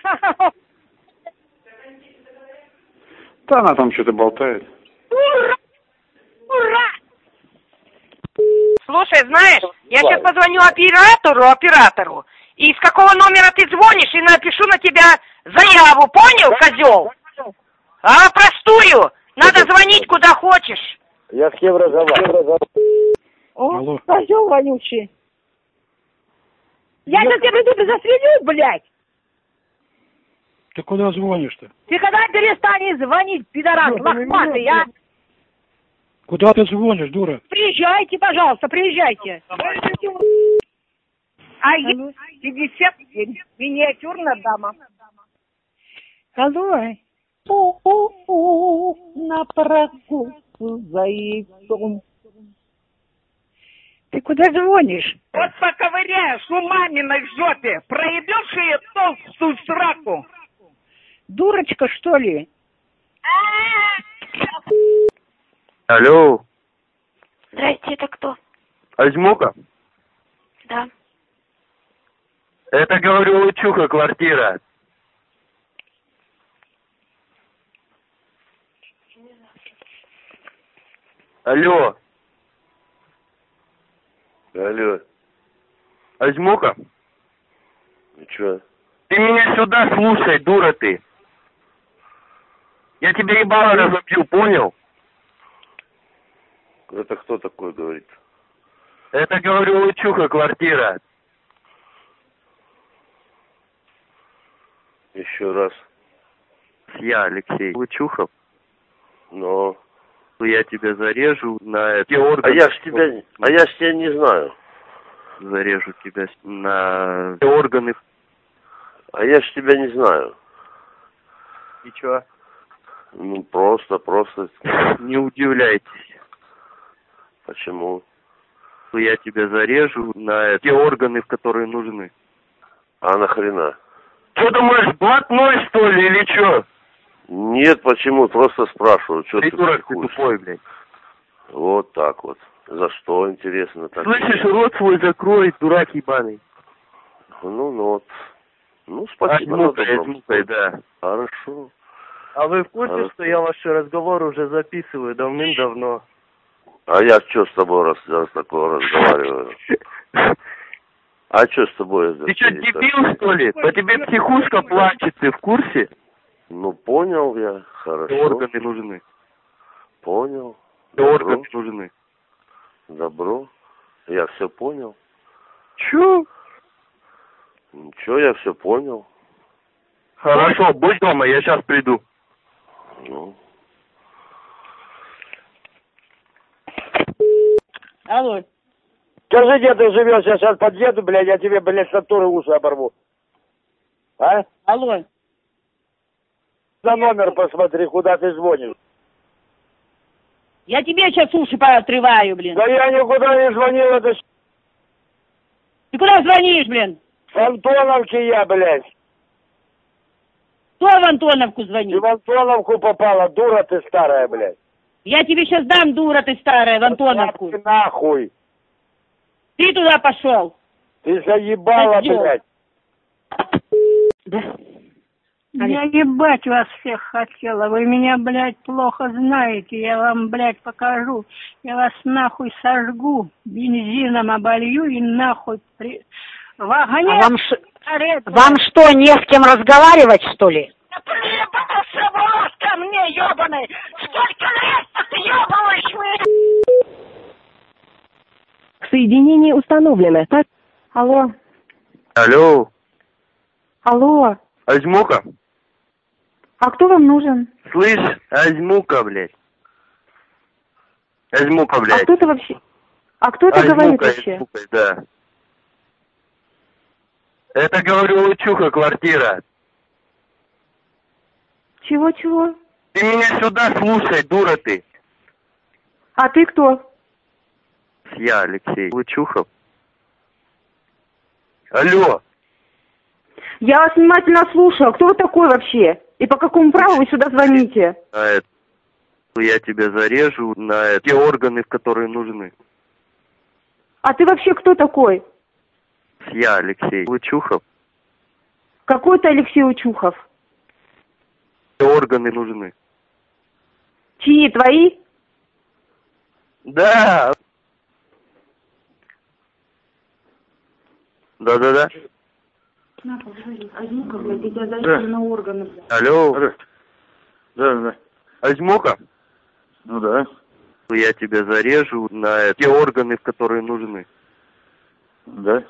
Да она там что-то болтает. Ура! Ура! Слушай, знаешь, я сейчас позвоню оператору, и с какого номера ты звонишь, и напишу на тебя заяву, понял, козел? А простую, надо звонить куда хочешь. Я с кем разговариваю? О, козел вонючий. Я сейчас тебя приду застрелю, блядь. Ты куда звонишь-то? Ты когда перестанешь звонить, пидорас, лохматый, а? Куда ты звонишь, дура? Приезжайте, пожалуйста, приезжайте. А я 57, миниатюрная дама. Алло. На прогулку за яйцом. Ты куда звонишь? Вот поковыряешь у маминой жопе, проебешь ее толстую сраку. Дурочка, что ли? Алло. Здрасте, это кто? Азьмука? Да. Это, говорю, Лучуха, квартира. Алло. Алло. Азьмука? Ну чё? Ты меня сюда слушай, дура ты. Я тебе ебало разобью, понял? Это кто такой говорит? Это, говорю, Лучуха, квартира. Еще раз. Я, Алексей Лучухов. Но... Я тебя зарежу на эти органы. А я ж тебя не знаю. Зарежу тебя на органы. А я ж тебя не знаю. И чё? Ну, просто. Не удивляйтесь. Почему? Я тебя зарежу на те органы, в которые нужны. А нахрена? Что думаешь, блатной, что ли, или чё? Нет, почему? Просто спрашиваю. Что ты дурак, ты психуешь? тупой, блядь. Вот так вот. За что, интересно? Так слышишь, рот свой закрой, дурак ебаный. Ну, вот. Ну, спасибо. Азьмукой, да. Хорошо. А вы в курсе, что я ваши разговоры уже записываю давным-давно? А я что с тобой раз такое разговариваю? А что с тобой? Ты что, дебил, что ли? По тебе психушка плачет, ты в курсе? Ну, понял я, хорошо. Органы нужны. Понял. Органы нужны. Добро. Я все понял. Чё? Ничего, я все понял. Хорошо, будь дома, я сейчас приду. Ну. Алло. Скажи, где ты живешь, я сейчас подъеду, блядь, я тебе, блядь, с натуры уши оборву. А? Алло. На номер посмотри, куда ты звонишь. Я тебе сейчас уши поотрываю, блин. Да я никуда не звонил, это... Ты куда звонишь, блин? В Антоновке я, блядь. Кто в Антоновку звонит? Ты в Антоновку попала, дура ты старая, блядь. Я тебе сейчас дам, дура ты старая, в Антоновку. Ты нахуй. Ты туда пошел. Ты заебала, блядь. Да. Я ебать вас всех хотела. Вы меня, блядь, плохо знаете. Я вам, блядь, покажу. Я вас нахуй сожгу. Бензином оболью и нахуй в огне. Вам что, не с кем разговаривать, что ли? Приебался в рот ко мне, ебаный! Сколько лет ты ебаешь меня? Соединение установлено. Алло. Алло. Алло. Азьмука? А кто вам нужен? Слышь, Азьмука, блядь. Азьмука, блядь. А кто это вообще? А кто это говорит вообще? Азьмука, да. Это, говорю, Лучуха, квартира. Чего? Ты меня сюда слушай, дура ты. А ты кто? Я, Алексей Лучухов. Алло. Я вас внимательно слушаю. Кто вы такой вообще? И по какому праву вы сюда звоните? Я тебя зарежу на те органы, в которые нужны. А ты вообще кто такой? Я Алексей Учухов. Какой ты Алексей Учухов? Органы нужны. Чьи, твои? Да. Да-да-да. На, позвони. Азмука, блядь, я тебя зарежу на органы, блядь. Алло. Да. Азмука? Ну да. Я тебя зарежу на те органы, которые нужны. Да?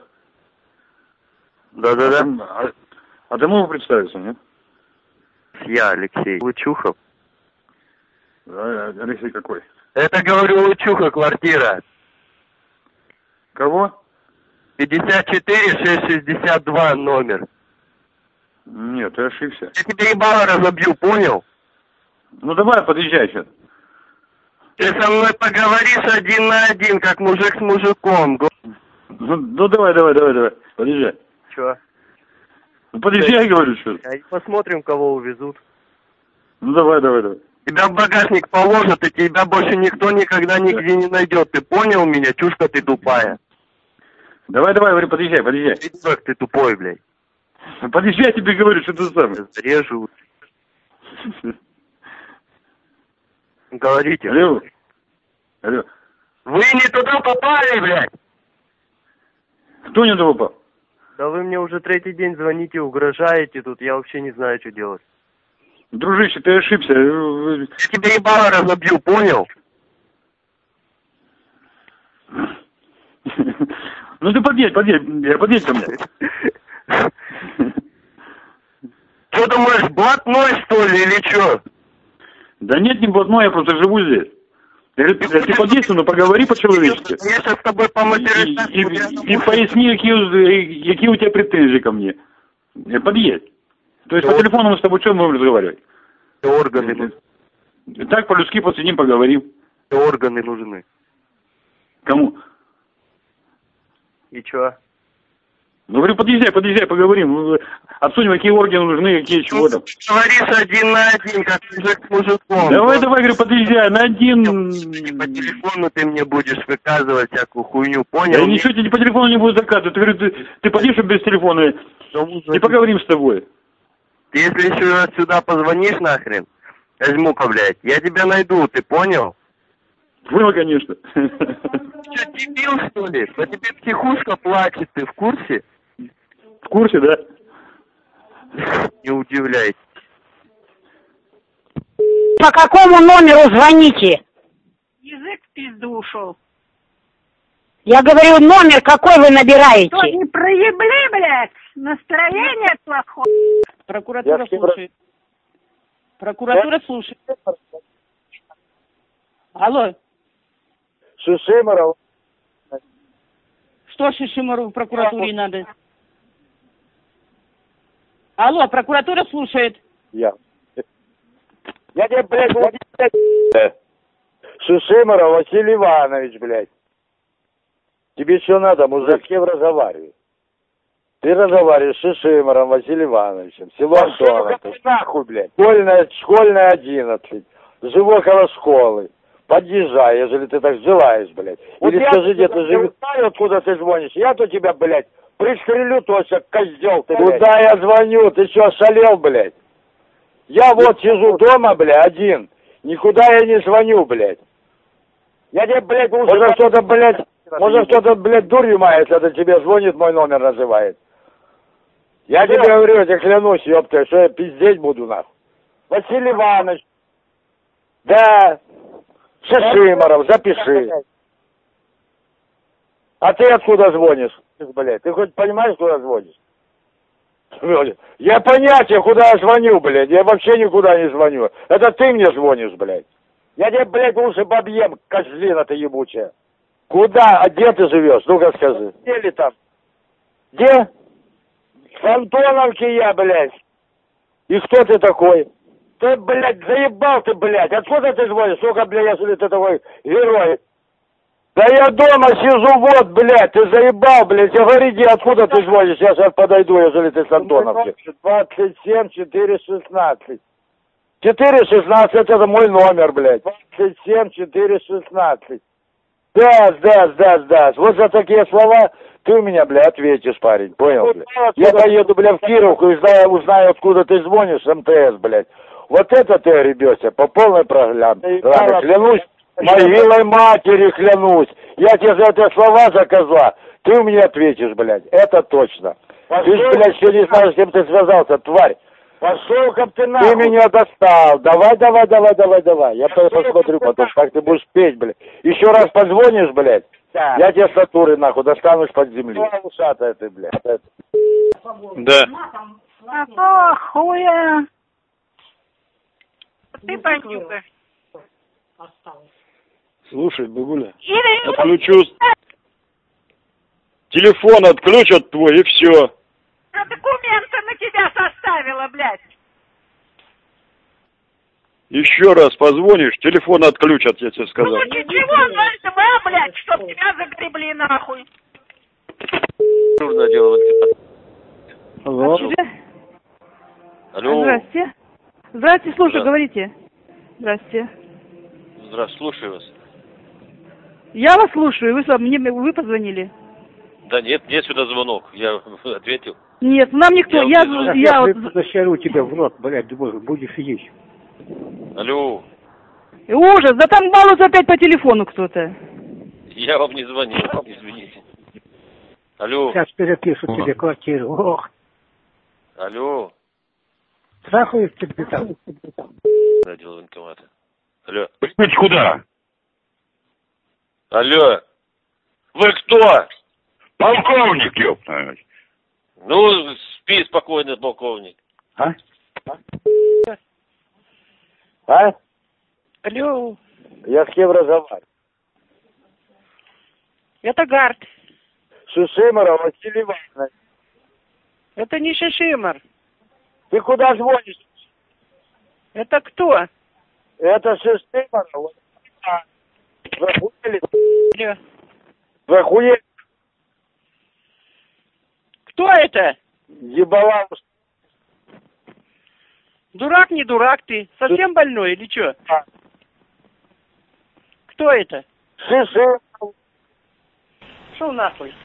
Да-да-да. А ты можешь представиться, нет? Я Алексей Учухов. Да, Алексей какой? Это, говорю, Учуха, квартира. Кого? 54-662 номер. Нет, ты ошибся. Я тебе ебало разобью, понял? Ну давай, подъезжай сейчас. Ты со мной поговоришь один на один, как мужик с мужиком. Ну давай, подъезжай. Чё? Ну подъезжай, говорю, что. Посмотрим, кого увезут. Ну давай. Тебя в багажник положат, и тебя больше никто никогда нигде не найдет. Ты понял меня, чушка ты тупая? Давай, говорю, подъезжай. Придурок ты тупой, блядь. Подъезжай, тебе говорю, что ты сам. Режу. Говорите. Алло. Вы не туда попали, блядь. Кто не туда попал? Да вы мне уже третий день звоните, угрожаете тут, я вообще не знаю, что делать. Дружище, ты ошибся. Я тебе ебало разобью, понял? Ну ты подъедь ко мне. Что думаешь, блатной, что ли, или что? Да нет, не блатной, я просто живу здесь. Я говорю, ты подъедь, но поговори по-человечески. Я сейчас с тобой поматерюсь. И поясни, какие у тебя претензии ко мне. Подъедь. То есть по телефону мы с тобой что можем разговаривать? Органы. Так по-людски посидим, поговорим. Органы нужны. Кому? И чё? Ну, говорю, подъезжай, поговорим. Обсудим, какие органы нужны, какие чего там. Говоришь один на один, как мужик с мужиком. Давай, говорю, подъезжай, на один. По телефону ты мне будешь выказывать всякую хуйню, понял? Я ничего тебе по телефону не буду заказывать. Ты, говорю, ты подъедешь без телефона и поговорим с тобой. Ты если еще раз сюда позвонишь нахрен, Азмука, блядь, я тебя найду, ты понял? Понял, конечно. Что, дебил, что ли? По тебе психушка плачет, ты в курсе? В курсе, да? Не удивляйтесь. По какому номеру звоните? Язык в пизду ушел. Я говорю, номер какой вы набираете? Что, не проебли, блядь? Настроение плохое. Прокуратура слушает. Прокуратура слушает. Алло. Шишимаров. Что Шишимару в прокуратуре надо? Алло, прокуратура слушает. Я тебе, блядь, Шишимаров Василий Иванович, блядь. Тебе что надо, мужик, с кем разговаривать? Ты разговариваешь с Шишимаром Василием Ивановичем, село Антоновка. Нахуй, блядь. Школьная 11. Живу около школы. Подъезжай, если ты так желаешь, блядь. Вот или скажи, где ты живешь. Я знаю, откуда ты звонишь. Я-то тебя, блядь, пристрелю точно, козел ты, блядь. Куда я звоню? Ты что, шалел, блядь? Я вот сижу дома, блядь, один. Никуда я не звоню, блядь. Я тебе, блядь, может кто-то, блядь, дурью мается, это тебе звонит, мой номер называет. Я тебе говорю, я тебе клянусь, ёпта, что я пиздеть буду, нахуй. Василий Иванович. Да. Шишимаров, запиши. А ты откуда звонишь, блядь? Ты хоть понимаешь, куда звонишь? Я понятия, куда я звоню, блядь. Я вообще никуда не звоню. Это ты мне звонишь, блядь. Я тебе, блядь, лучше побьем, козлина ты ебучая. Куда? А где ты живешь? Ну-ка скажи. Где ли там? Где? В Антоновке я, блядь. И кто ты такой? Ты, блядь, заебал ты, блядь. Откуда ты звонишь? Сука, блядь, если ты такой герой. Да я дома сижу, вот, блядь, ты заебал, блядь. Говори, где, откуда ты звонишь? Я сейчас подойду, если ты с Антоновки. 27 416. 416, это мой номер, блядь. 27 416. Да. Вот за такие слова ты у меня, бля, ответишь, парень. Понял, бля? Я поеду, бля, в Кировку и узнаю, откуда ты звонишь, МТС, блядь. Вот это ты ребёшься по полной программе. Клянусь, могилой матери клянусь. Я тебе за это слова за козла. Ты мне ответишь, блядь. Это точно. Ты ж, блядь, еще не знаешь, с кем ты связался, тварь. Пошел-ка ты нахуй. Ты меня достал. Давай. Я посмотрю потом, как ты будешь петь, блядь. Еще раз позвонишь, блядь. Да. Я тебе с натуры, нахуй, достану из-под земли. Ушатая ты, блядь. Да. Какого хуя? Ты понюхай. Слушай, бабуля, отключу. Телефон отключат твой, и все. Документы на тебя составила, блядь. Еще раз позвонишь, телефон отключат, я тебе сказал. Ну чего за блядь, чтоб тебя загребли нахуй. Нужно делать. Алло. Алло. Здрасте, слушаю, говорите. Здрасте. Здравствуйте, слушаю вас. Я вас слушаю, вы позвонили? Да нет, сюда звонок, я ответил. Нет, нам никто, я Зашарю тебя в рот, блядь, будешь есть. Алло. Ужас, да там балуется опять по телефону кто-то. Я вам не звонил, извините. Алло. Сейчас перепишу тебе квартиру. Ох. Алло. Трахают тебе там. Отдел военкомата. Алло. Быть куда? Алло. Вы кто? Полковник, ёпта. Ну, спи спокойно, полковник. А? Алло. Я с кем разговариваю? Это Гард. Шишимаров Василий Иванович. Это не Шишимар. Ты куда звонишь? Это кто? Это Шишимаров. Вы охуели? Алло. Вы охуели? Кто это? Ебала. Дурак, не дурак ты. Совсем больной или что? Кто это? Шишимаров. Шел нахуй.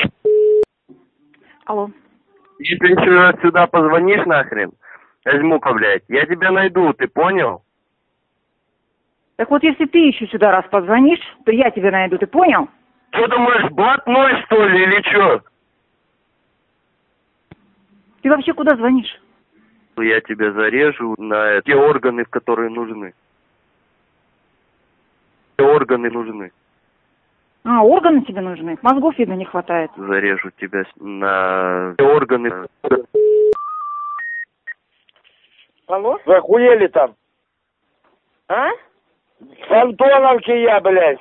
Алло. Если еще раз сюда позвонишь нахрен, возьму-ка, блядь, я тебя найду, ты понял? Так вот, если ты еще сюда раз позвонишь, то я тебя найду, ты понял? Что думаешь, блатной, что ли, или что? Ты вообще куда звонишь? Я тебя зарежу на те органы, которые нужны. Те органы нужны. А, органы тебе нужны? Мозгов, видно, не хватает. Зарежу тебя на те органы. Алло? Вы охуели там? А? С Антоновки я, блядь.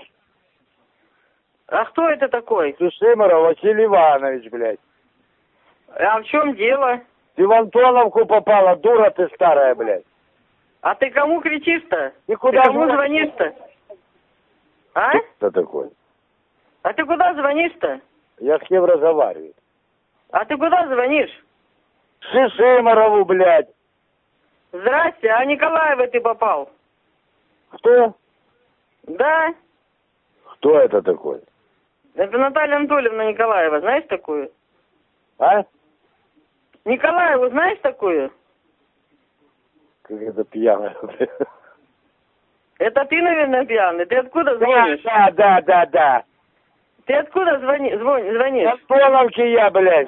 А кто это такой? Шишимаров Василий Иванович, блядь. А в чем дело? Ты в Антоновку попала, дура ты старая, блядь. А ты кому кричишь-то? Ты куда кому звонишь-то? А? Кто такой? А ты куда звонишь-то? Я с кем разговариваю? А ты куда звонишь? Шишимарову, блядь. Здрасте, а Николаева ты попал? Кто? Да. Кто это такой? Это Наталья Анатольевна Николаева, знаешь такую? А? Николаеву знаешь такую? Как это пьяная. Это ты, наверное, пьяный. Ты откуда звонишь? Да. Ты откуда звонишь? В Антоновке я, блядь.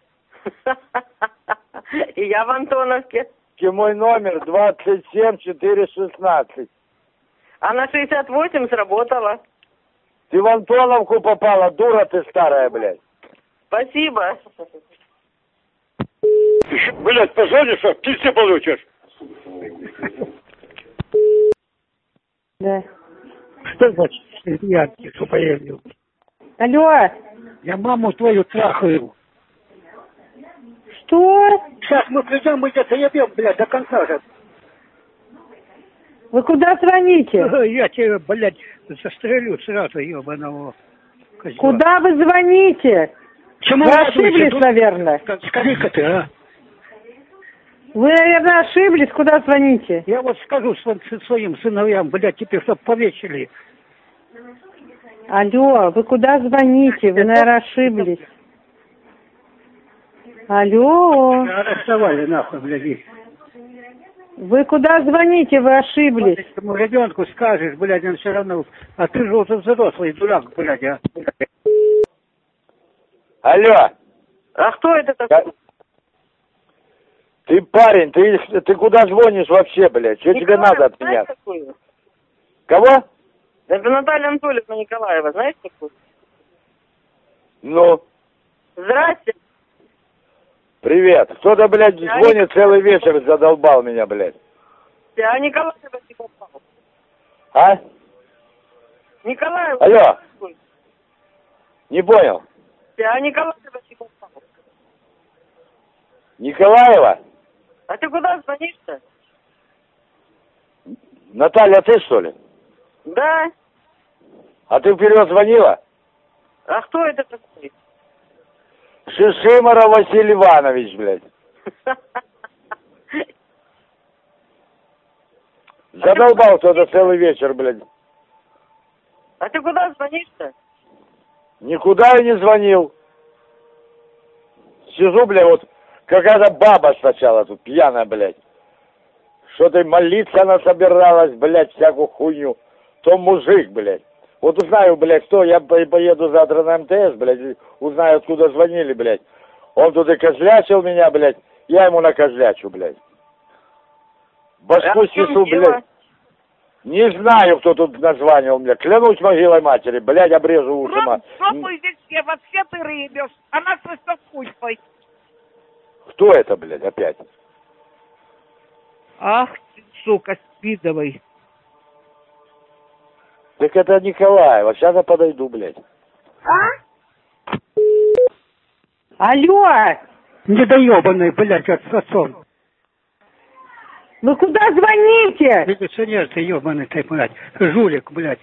И я в Антоновке. Мой номер 27416. А на 68 сработала. Ты в Антоновку попала, дура ты старая, блядь. Спасибо. Блядь, позвонишь, а пизды получишь. Да. Что значит, я что поеду? Алло. Я маму твою трахаю. Что? Сейчас мы придем, мы где-то ебем, блядь, до конца же. Вы куда звоните? Я тебя, блядь, застрелю сразу, ебаного козла. Куда вы звоните? Чему вы радуешься? ошиблись, наверное. Скажи-ка ты, а? Вы, наверное, ошиблись, куда звоните? Я вот скажу своим сыновьям, блядь, теперь, чтоб повесили. Алло, вы куда звоните? Вы, наверное, ошиблись. Алло. Арестовали нахуй, блядь. Вы куда звоните? Вы ошиблись. Этому ребенку скажешь, блядь, он все равно... А ты же уже взрослый дурак, блядь, а. Алло. А кто это такой? Ты парень, ты куда звонишь вообще, блядь? Что тебе надо от меня? Такую? Кого? Это Наталья Анатольевна Николаева, знаете такую? Ну? Здрасте. Привет. Кто-то, блядь, звонит целый вечер, задолбал меня, блядь. А Николаева Николаева. А? Николаева. Алло. Не понял. А Николаева Николаева. Николаева? А ты куда звонишь-то? Наталья, ты что ли? Да. А ты вперед звонила? А кто это такой? Шишимаров Василий Иванович, блядь. Задолбал кто-то целый вечер, блядь. А ты куда звонишь-то? Никуда я не звонил. Сижу, блядь, вот какая-то баба сначала тут, пьяная, блядь. Что-то молиться она собиралась, блядь, всякую хуйню. То мужик, блядь. Вот узнаю, блядь, кто, я поеду завтра на МТС, блядь, узнаю, откуда звонили, блядь. Он тут и козлячил меня, блядь, я ему накозлячу, блядь. Башку снесу, блядь. Не знаю, кто тут названивал мне. Клянусь могилой матери, блядь, обрежу уши. Жопу здесь все, во все ты рыбешь. Она со вкусной. Кто это, блядь, опять? Ах ты, сука, спидовый. Так это Николаева, сейчас я подойду, блядь. Алло. Недоебанный, блядь, отцом. Вы куда звоните? Милиционер ты ебаный, ты, блядь. Жулик, блядь.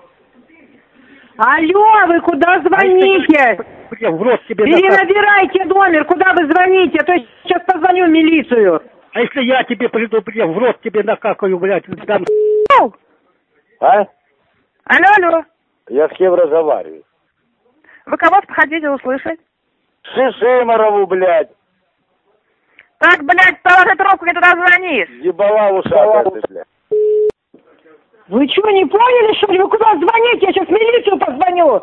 Алло, вы куда звоните? Бля, в рот тебе перенабирайте номер, куда вы звоните, а то я сейчас позвоню в милицию. А если я тебе приду, бля, в рот тебе накакаю, блядь, там... А? Алло, алло. Я с кем разговариваю? Вы кого хотите услышать? Шишимарову, блядь. Так, блядь, положи трубку, не туда звонишь. Ебала ушата ты, блядь. Вы что, не поняли, что ли? Вы куда звоните? Я сейчас в милицию позвоню.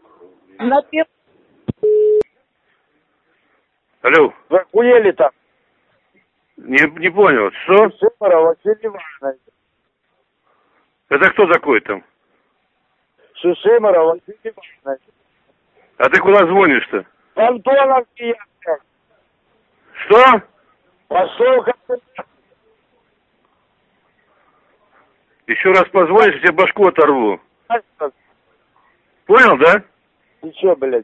Алло. Вы охуели там? Не понял, что? Шишимаров Василий Иванович. Это кто такой там? Шишимаров Василий Иванович. А ты куда звонишь-то? Антоновский я, блядь. Что? Пошел как ты. Еще раз позвонишь, я тебе башку оторву. Понял, да? Ты че, блядь?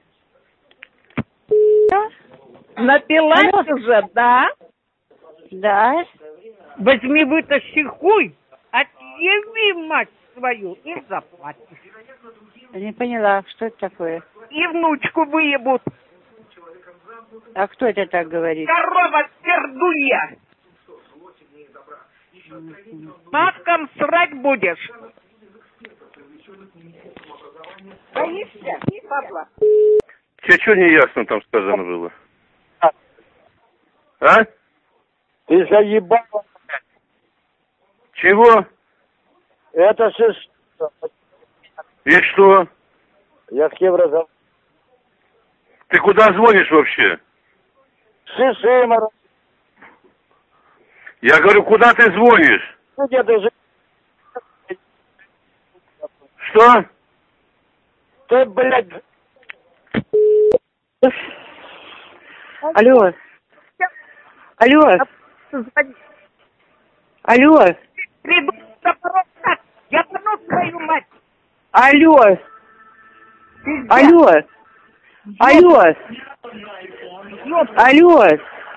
Напилась уже, да? Да. Возьми, вытащи хуй, отъеби мать свою и заплатишь. Не поняла, что это такое? И внучку выебут. А кто это так говорит? Корова пердуя. Маткам срать будешь. Боишься? Папа. Тебе что не ясно там сказано было? А? Ты заебал. Чего? Это шиш... И что? Я с кем разговариваю? Ты куда звонишь вообще? Шишимаров. Я говорю, куда ты звонишь? Где ты же... Что? Ты, блядь... Алло. Алло. Алло. Приду с топором так. Я верну свою мать. Алло. Алло. Алло. Алло.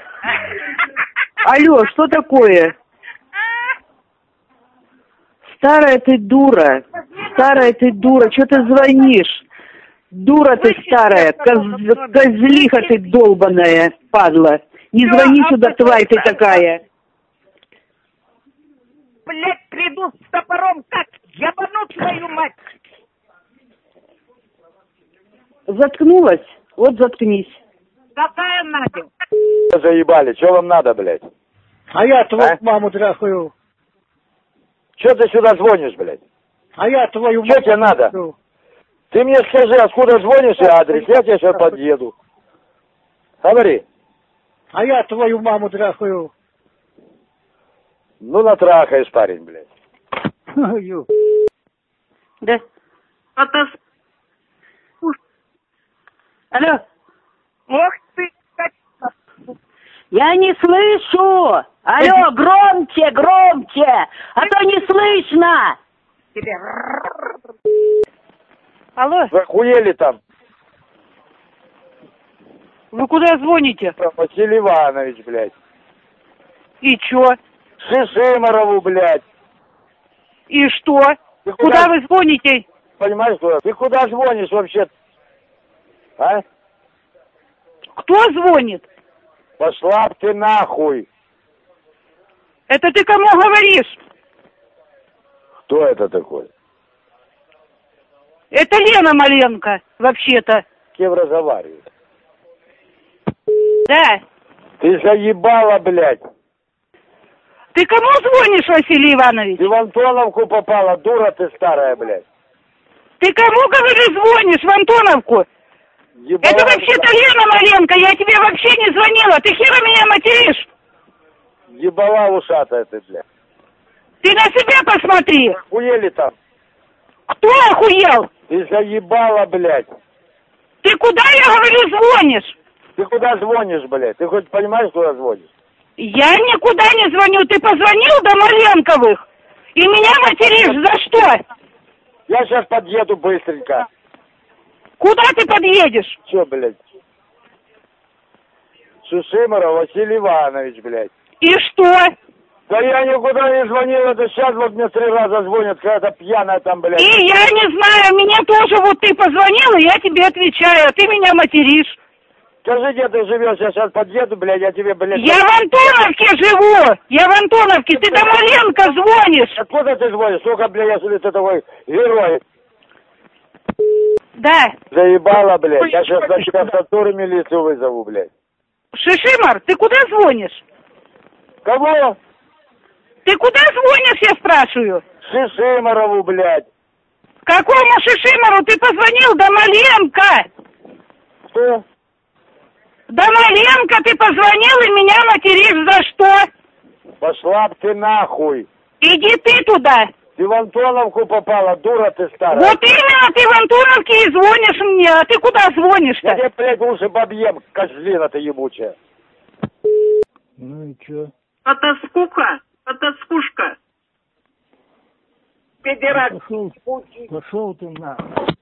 Алло, что такое? Старая ты дура. Старая ты дура. Что ты звонишь? Дура ты старая. Козлиха ты долбаная, падла. Не звони сюда, тварь ты такая. Блядь, приду с топором так. Ебану твою мать. Заткнулась? Вот заткнись. Какая Надя? Заебали, что вам надо, блядь? А я твою маму трахаю. Че ты сюда звонишь, блядь? А я твою маму. Что тебе надо? Ты мне скажи, откуда звонишь и адрес, я тебе сейчас подъеду. Говори. А я твою маму трахаю. Ну, натрахаешь, парень, блядь. Да. Алло. Ох ты. Я не слышу. Алло, громче, громче. А то не слышно. Алло. Вы охуели там? Вы куда звоните? Василий Иванович, блядь. И чё? Шишимарову, блядь. И что? Куда вы звоните? Понимаешь, что? Ты куда звонишь вообще? А? Кто звонит? Пошла б ты нахуй. Это ты кому говоришь? Кто это такой? Это Лена Маленко, вообще-то. С кем разговаривает? Да. Ты заебала, блядь. Ты кому звонишь, Василий Иванович? Ты в Антоновку попала, дура ты старая, блядь. Ты кому, говоришь, звонишь, в Антоновку? Ебала, это вообще-то Лена Маленко, я тебе вообще не звонила, ты хера меня материшь? Ебала ушатая ты, блядь. Ты на себя посмотри. Охуели там? Кто охуел? Ты заебала, блядь. Ты куда, я говорю, звонишь? Ты куда звонишь, блядь? Ты хоть понимаешь, куда звонишь? Я никуда не звоню. Ты позвонил до Маленковых и меня материшь. За что? Я сейчас подъеду быстренько. Куда ты подъедешь? Че, блядь? Шишимаров Василий Иванович, блядь. И что? Да я никуда не звонил, это сейчас вот мне 3 раза звонят, какая-то пьяная там, блядь. И я не знаю, мне тоже вот ты позвонил, и я тебе отвечаю, а ты меня материшь. Скажи, где ты живешь, я сейчас подъеду, блядь, я тебе, блядь... Я в Антоновке живу! Я в Антоновке, ты до Маленко звонишь! Откуда ты звонишь? Сколько, блядь, я смотрю, ты такой герой. Да. Заебала, блядь, я сейчас на тебя в контору милицию вызову, блядь. Шишимар, ты куда звонишь? Кого? Ты куда звонишь, я спрашиваю? Шишимарову, блядь. Какому Шишимару ты позвонил? До Маленко! Что? До Маленко ты позвонил и меня материшь за что? Пошла б ты нахуй. Иди ты туда. Ты в Антоновку попала, дура ты старая. Вот именно, ты в Антоновке и звонишь мне. А ты куда звонишь-то? Я тебе, блядь, уши побьем, козлина ты ебучая. Ну и чё? Это скука, это скушка. Педерат. Пошел ты на.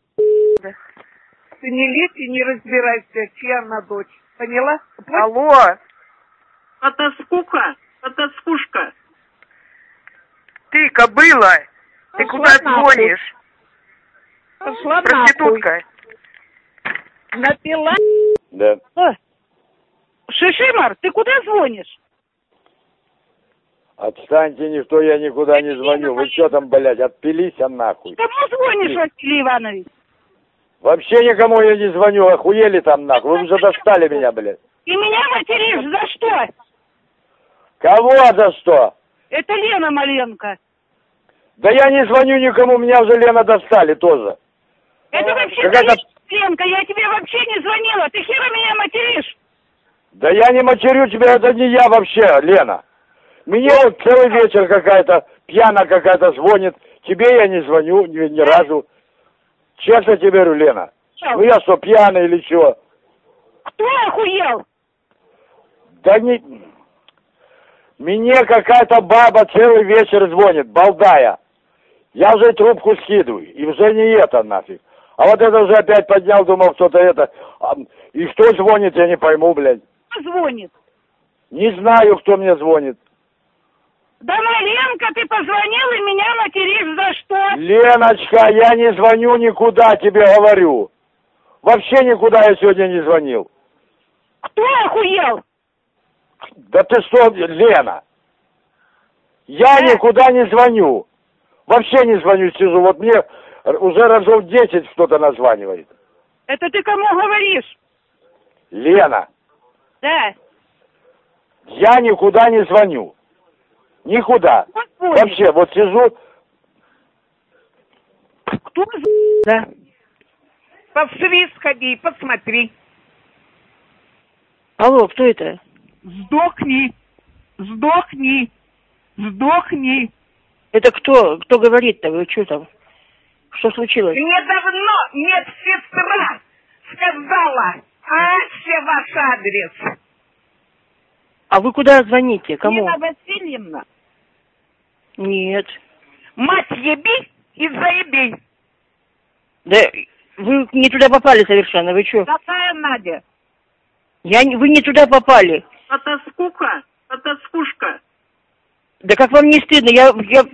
Ты не лезь и не разбирайся, чья она дочь. Поняла? Алло. Это скука, это скушка. Ты, кобыла, ты Пошла куда нахуй. звонишь? Пошла Проститутка. нахуй. Напила? Да. Шишимар, ты куда звонишь? Отстаньте, никто, я никуда не звоню. Вы что там, блядь, отпились, а нахуй. Кому звонишь, Василий Иванович? Вообще никому я не звоню, охуели там нахуй. Вы уже достали меня, блядь. И меня материшь за что? Кого за что? Это Лена Маленко. Да я не звоню никому, меня уже Лена достали тоже. Это вообще Какая-то... Ленка, я тебе вообще не звонила. Ты хера меня материшь? Да я не матерю тебя, это не я вообще, Лена. Мне вот целый вечер какая-то пьяная какая-то звонит. Тебе я не звоню ни разу. Честно тебе говорю, Лена. Ну я что, пьяный или что? Кто охуел? Да не... Мне какая-то баба целый вечер звонит, балдая. Я уже трубку скидываю, и уже не это нафиг. А вот это уже опять поднял, думал, кто-то это... И кто звонит, я не пойму, блядь. Кто звонит? Не знаю, кто мне звонит. Да, Маленко, ты позвонил и меня материшь за что? Леночка, я не звоню никуда, тебе говорю. Вообще никуда я сегодня не звонил. Кто охуел? Да ты что, Лена? Я никуда не звоню. Вообще не звоню, сижу. Вот мне уже разов 10 кто-то названивает. Это ты кому говоришь? Лена, Да. я никуда не звоню. Никуда. Вообще, вот сижу. Кто? Да. Повсви, сходи, посмотри. Алло, кто это? Сдохни. Сдохни. Сдохни. Это кто? Кто говорит-то? Вы что там? Что случилось? Мне давно медсестра сказала, Ася ваш адрес. А вы куда звоните? Кому? Нина Васильевна. Нет. Мать еби и заеби. Да вы не туда попали совершенно, вы что? Какая Надя? Вы не туда попали. Это скука, это скушка. Да как вам не стыдно? Я...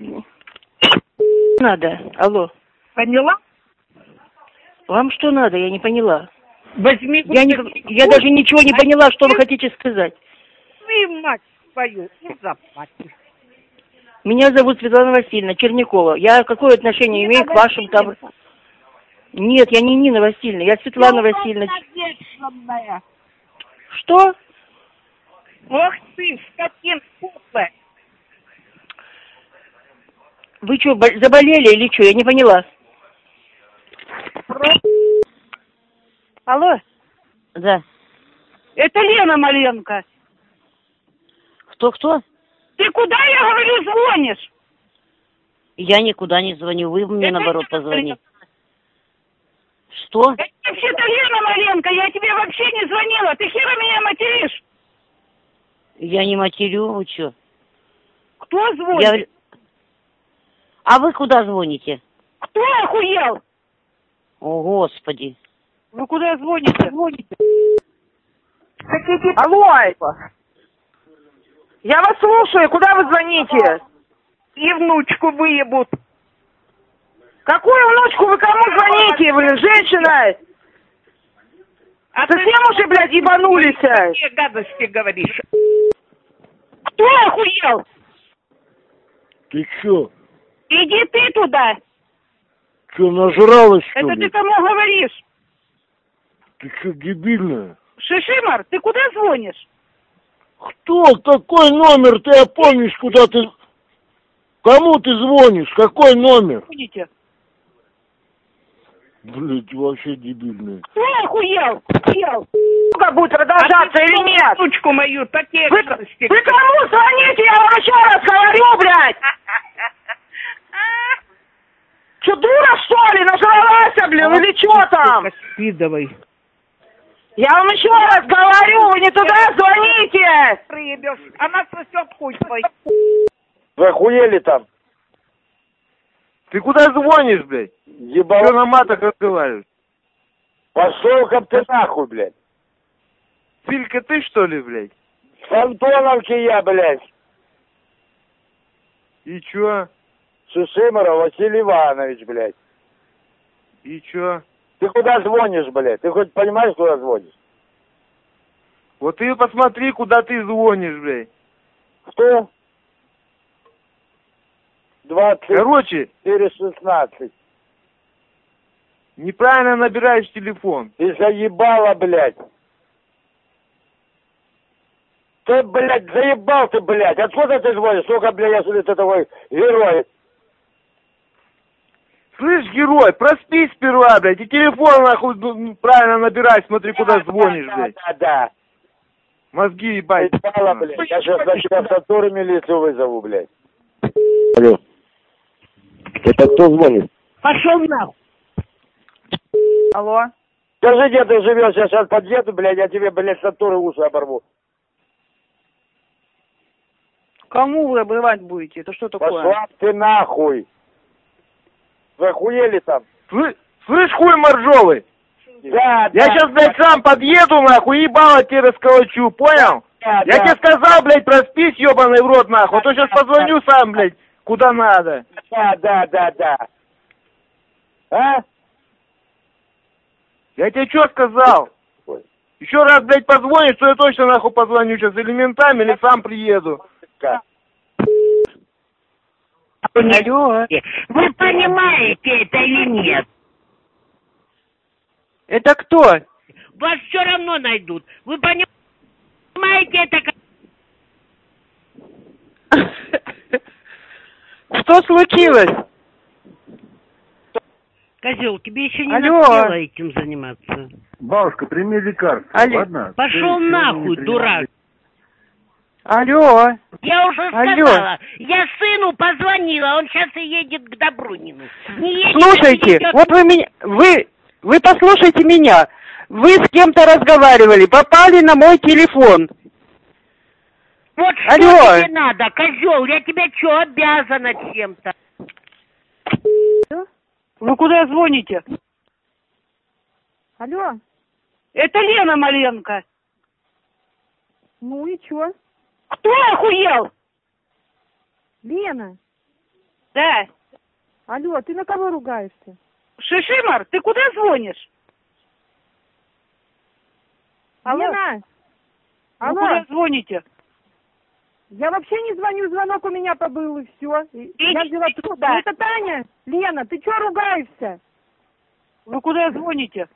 Надо. Алло. Поняла? Вам что надо? Я не поняла. Возьми... Я даже ничего не поняла, что вы хотите сказать. Ты, мать свою, не заплатишь. Меня зовут Светлана Васильевна Чернякова. Я какое отношение имею к вашим там... Нет, я не Нина Васильевна, я Светлана Васильевна. Что? Ох ты, скотин пухлая. Вы что, заболели или что? Я не поняла. Алло? Да. Это Лена Маленко. Кто? Ты куда, я говорю, звонишь? Я никуда не звоню, вы мне Это наоборот Лена позвоните. Что? Это вообще-то Лена Маленко, я тебе вообще не звонила, ты хера меня материшь? Я не матерю, вы что? Кто звонит? А вы куда звоните? Кто охуел? О, Господи. Вы куда звоните? Алло! Я вас слушаю, куда вы звоните? И внучку выебут. Какую внучку? Вы кому звоните? Вы женщина? А совсем уже, блядь, ебанулись? Какие гадости говоришь? Кто охуел? Ты чё? Иди ты туда. Чё, нажралась, что Это ли? ты кому говоришь? Ты чё, дебильная? Шишимар, ты куда звонишь? Кто? Какой номер? Ты опомнишь, куда ты... Кому ты звонишь? Какой номер? Будете. Блядь, вообще дебильная. Кто охуел? Охуел. Как будет продолжаться или нет? Сучку мою, такие Вы кому звоните? Я вам еще раз говорю, блядь! Че, дура, что ли? Нажралась, блин, или что там? Спидовой. Я вам еще раз говорю, вы не туда звоните! Приебешь, она сосет хуй твой. Вы охуели там? Ты куда звонишь, блядь? Ебал. Что на матах разговариваешь? Пошел-ка ты нахуй, блядь. Филька, ты что ли, блядь? С Антоновки я, блядь. И чё? Шишимаров Василий Иванович, блядь. И чё? Ты куда звонишь, блядь? Ты хоть понимаешь, куда звонишь? Вот ты посмотри, куда ты звонишь, блядь. Кто? 24-16. Неправильно набираешь телефон. Ты заебала, блядь. Ты, блядь, заебал ты, блядь. Откуда ты звонишь? Сколько, блядь, я смотрю, ты такой герой. Слышь, герой, проспись сперва, блядь, и телефон, нахуй, правильно набирай, смотри, куда звонишь, блядь. Да. Мозги ебать. Заебала, блядь. Я сейчас на тебя в милицию вызову, блядь. Алло. Это кто звонит? Пошел нахуй. Алло. Скажи, где ты живешь, я сейчас подъеду, блядь, я тебе, блядь, сатуры уши оборву. Кому вы обрывать будете? Это что такое? Пошла ты нахуй. Вы охуели там? Слышь, хуй моржовый? Да, я сейчас, блядь, сам подъеду, нахуй, ебало тебе расколочу, понял? Я тебе сказал, блядь, проспись, ебаный в рот, нахуй, а то сейчас позвоню сам, блядь, куда надо. Да. А? Я тебе что сказал? Еще раз, блядь, позвонишь, то я точно, нахуй, позвоню сейчас, или ментам, или сам приеду. Алло. Вы понимаете это или нет? Это кто? Вас все равно найдут. Вы понимаете это как... Что случилось? Козел, тебе еще не Алло. надоело этим заниматься? Бабушка, прими лекарство, Алло. ладно? Пошел Ты нахуй, сегодня не дурак. Алло. Я уже Алло. сказала. Я сыну позвонила, он сейчас и едет к Добрунину. Не едет, Слушайте, идет... вот вы меня... Вы послушайте меня. Вы с кем-то разговаривали, попали на мой телефон. Вот что Алло. тебе надо, козел? Я тебе что, обязана чем-то? Вы куда звоните? Алло, Это Лена Маленко. ну и чё? Кто охуел? Лена, Да. алло, ты на кого ругаешься? Шишимар, ты куда звонишь? Алло. Лена, Вы алло, куда звоните? я вообще не звоню, звонок у меня побыл и все. Я взяла трубку. сюда. Это Таня. Лена, ты чё ругаешься? Вы куда звоните?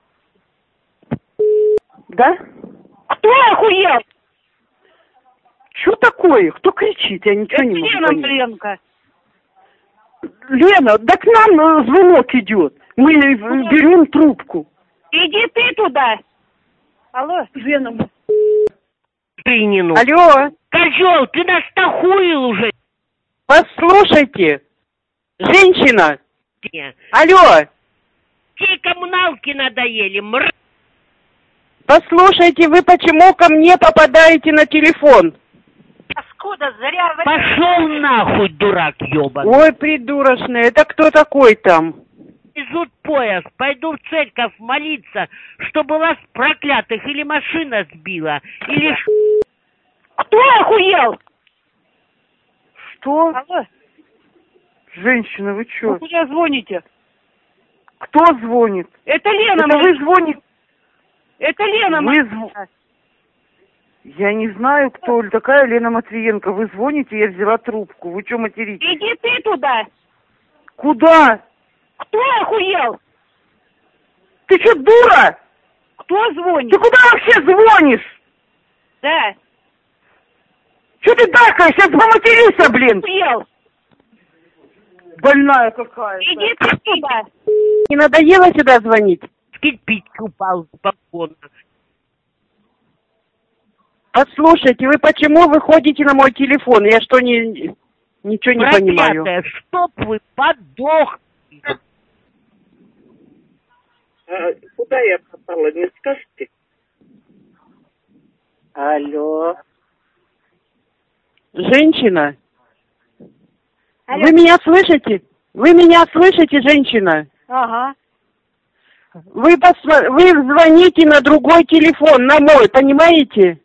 Да? Кто охуел? Что такое? Кто кричит? Я ничего не могу Лена понять. Маленко. Лена, да к нам звонок идет. Мы берем трубку. Иди ты туда. Алло. Лена. Принину. Алло. Козел, ты нас нахуил уже. Послушайте. Женщина. Тебе Алло. коммуналки надоели, мр... Послушайте, вы почему ко мне попадаете на телефон? Паскуда, зря... Пошел нахуй, дурак ебаный. Ой, придурочный, это кто такой там? Везут поезд, пойду в церковь молиться, чтобы вас проклятых или машина сбила, или... Кто охуел? Что? Алло. Женщина, вы Вы что? куда звоните? Кто звонит? Это Лена Это вы Маленко. звоните? Это Лена Вы Маленко. Я не знаю, кто такая Лена Матвиенко. Вы звоните, я взяла трубку. Вы что материтесь? Иди ты туда. Куда? Кто охуел? Ты что, дура? Кто звонит? Ты куда вообще звонишь? Да. Что ты такая? Сейчас поматеришься, блин. Охуел. Больная какая. Иди ты туда. Не надоело сюда звонить? Кирпич упал с балкона. Послушайте, вы почему выходите на мой телефон? Я что, ничего не понимаю? Проклятая, чтоб вы подохли. Куда я попала, не скажете? Алло. Женщина? Алло. Вы меня слышите? Вы меня слышите, женщина? Ага. Вы звоните на другой телефон, на мой, понимаете?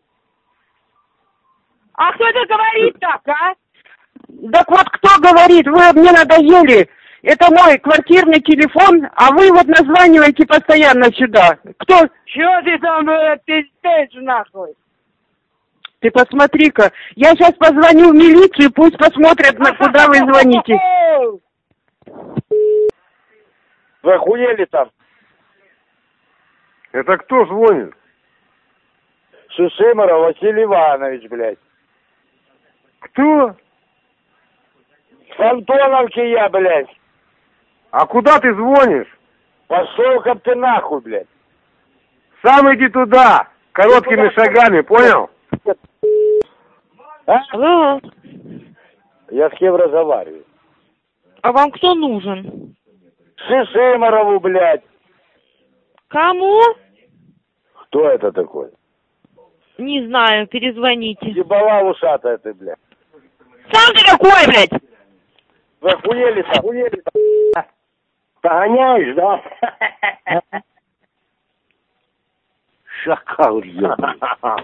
А кто это говорит так, а? Так вот, кто говорит, вы мне надоели. Это мой квартирный телефон, а вы вот названиваете постоянно сюда. Кто? Чё ты там пиздец нахуй? Ты посмотри-ка. Я сейчас позвоню в милицию, пусть посмотрят, на куда вы звоните. Вы охуели там? Это кто звонит? Шишимаров Василий Иванович, блядь. Кто? С Антоновки я, блядь. А куда ты звонишь? Пошел-ка ты нахуй, блядь. Сам иди туда, короткими шагами, понял? А? Алло. Я с кем разговариваю? А вам кто нужен? Шишимарову, блядь. Кому? Кто это такой? Не знаю, перезвоните. Ебала ушатая ты, блядь. Сам ты какой, блядь? Вы охуели там? Охуели там? Погоняешь, да? Шакал, ебаный.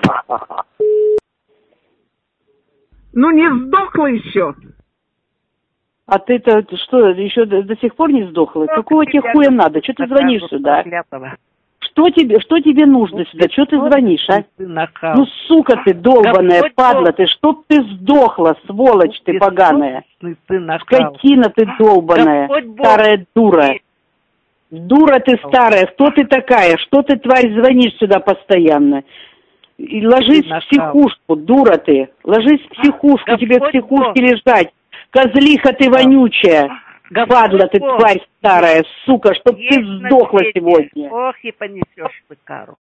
Ну не сдохла еще. А ты-то что, еще до сих пор не сдохла? Какого тебе хуя надо? Что ты звонишь сюда? Что тебе нужно сюда? Что ты звонишь, а? Ну, сука ты долбаная, падла ты, чтоб ты сдохла, сволочь ты поганая. Скотина ты долбаная, старая дура. Дура ты старая, кто ты такая? Что ты, тварь, звонишь сюда постоянно? И ложись в психушку, дура ты. Ложись в психушку, тебе в психушке лежать. Козлиха ты вонючая. Падла ты, тварь старая, сука, чтоб ты сдохла сегодня. Ох, и понесешь ты кару.